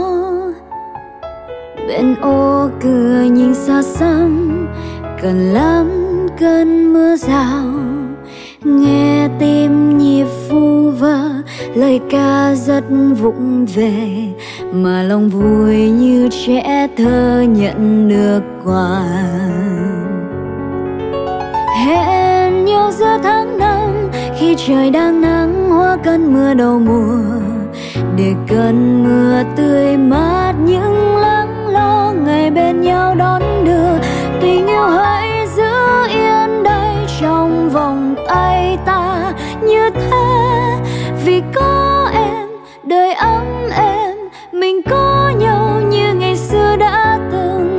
bên ô cửa nhìn xa xăm, cần lắm cơn mưa rào. Nghe tim nhịp vu vơ, lời ca rất vụng về, mà lòng vui như trẻ thơ nhận được quà. Hẹn nhau giữa tháng 5 khi trời đang nắng, hoa cơn mưa đầu mùa, để cơn mưa tươi mát những lắng lo ngày bên nhau đón đưa. Tình yêu hãy giữ yên đây trong vòng tay ta như thế, vì có em đời ấm êm, mình có nhau như ngày xưa đã từng.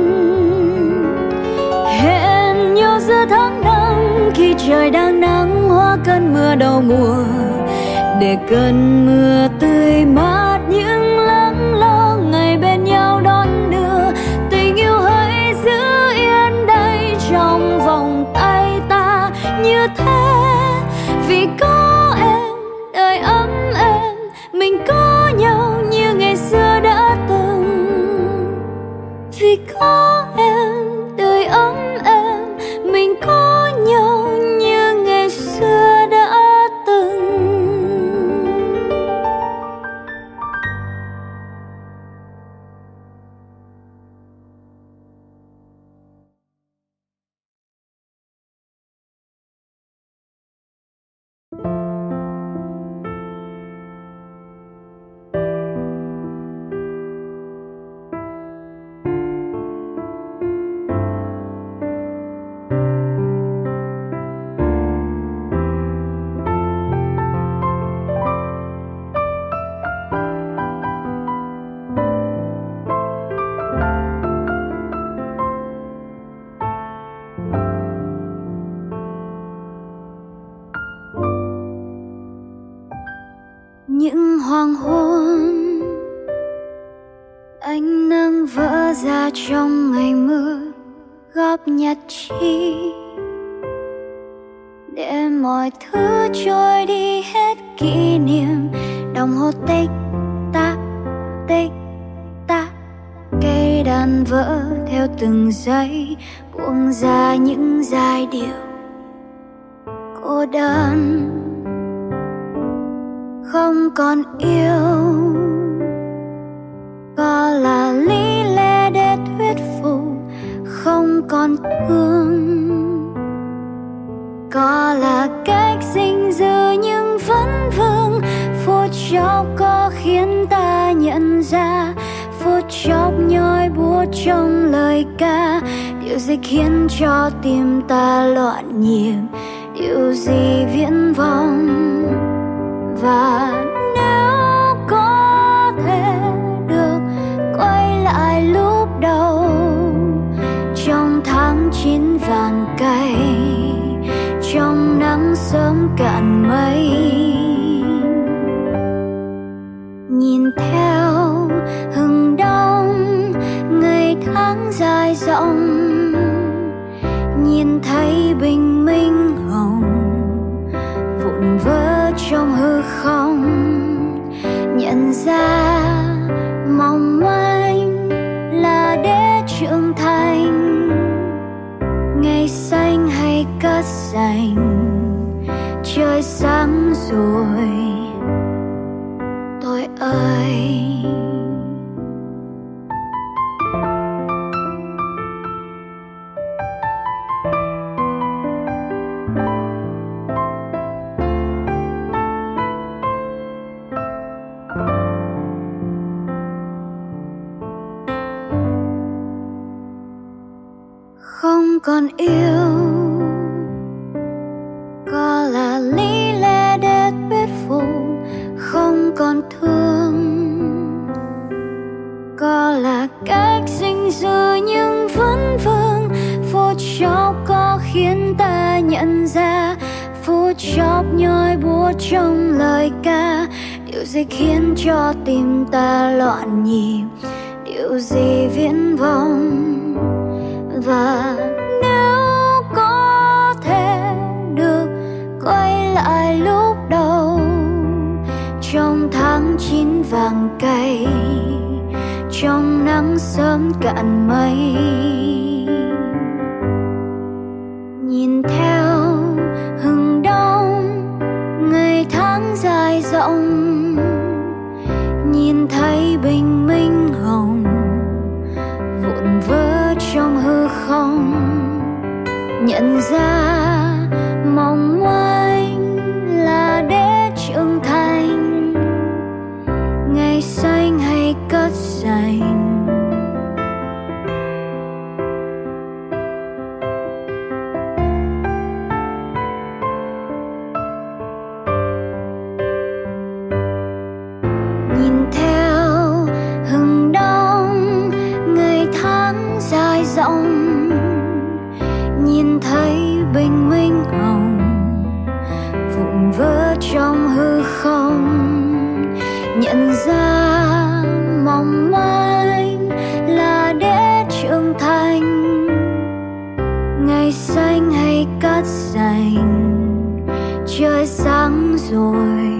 Hẹn nhau giữa tháng 5 khi trời đang nắng, hoa cơn mưa đầu mùa, để cơn mưa tươi mát những lắng lo ngày bên nhau đón đưa. Tình yêu hãy giữ yên đây trong vòng tay ta như thế, vì có em đời ấm êm, mình có nhau như ngày xưa đã từng. Vì có em đời ấm êm, mình có nhau như ngày xưa đã từng. Những hoàng hôn ánh nắng vỡ ra trong ngày mưa, góp nhặt chi để mọi thứ trôi đi hết kỷ niệm. Đồng hồ tích tắc cây đàn vỡ theo từng giây, buông ra những giai điệu cô đơn. Không còn yêu thương. Có là cách gìn giữ nhưng vẫn vương, phút chốc có khiến ta nhận ra, phút chốc nhói buốt trong lời ca. Điều gì khiến cho tim ta loạn nhịp, điều gì viễn vông. Và nếu có thể được quay lại lúc đầu, trong tháng 9 vàng cay, trong nắng sớm cạn mây, nhìn theo hừng đông ngày tháng dài rộng, nhìn thấy bình minh hồng vụn vỡ trong hư không, nhận ra mong manh là để trưởng thành. Ngày xanh hay cát xanh, trời sáng rồi tôi ơi. Không còn yêu, có là lý lẽ để biết phụ. Không còn thương, có là cách gìn giữ nhưng vẫn vương. Phút chốc có khiến ta nhận ra, phút chốc nhói buốt trong lời ca. Điều gì khiến cho tim ta loạn nhịp, điều gì viễn vông. Và nếu có thể được quay lại lúc đầu, trong tháng 9 vàng cay, trong nắng sớm cạn mây, nhìn theo hừng đông ngày tháng dài rộng, nhìn thấy bình minh hồng vụn vỡ trong hư không, nhận ra mong manh là để trưởng thành. Ngày xanh hay cát xanh, nhìn theo hừng đông ngày tháng dài rộng, nhìn thấy bình minh hồng vụn vỡ trong hư không, nhận ra mong manh là để trưởng thành. Ngày xanh hay cát xanh, trời sáng rồi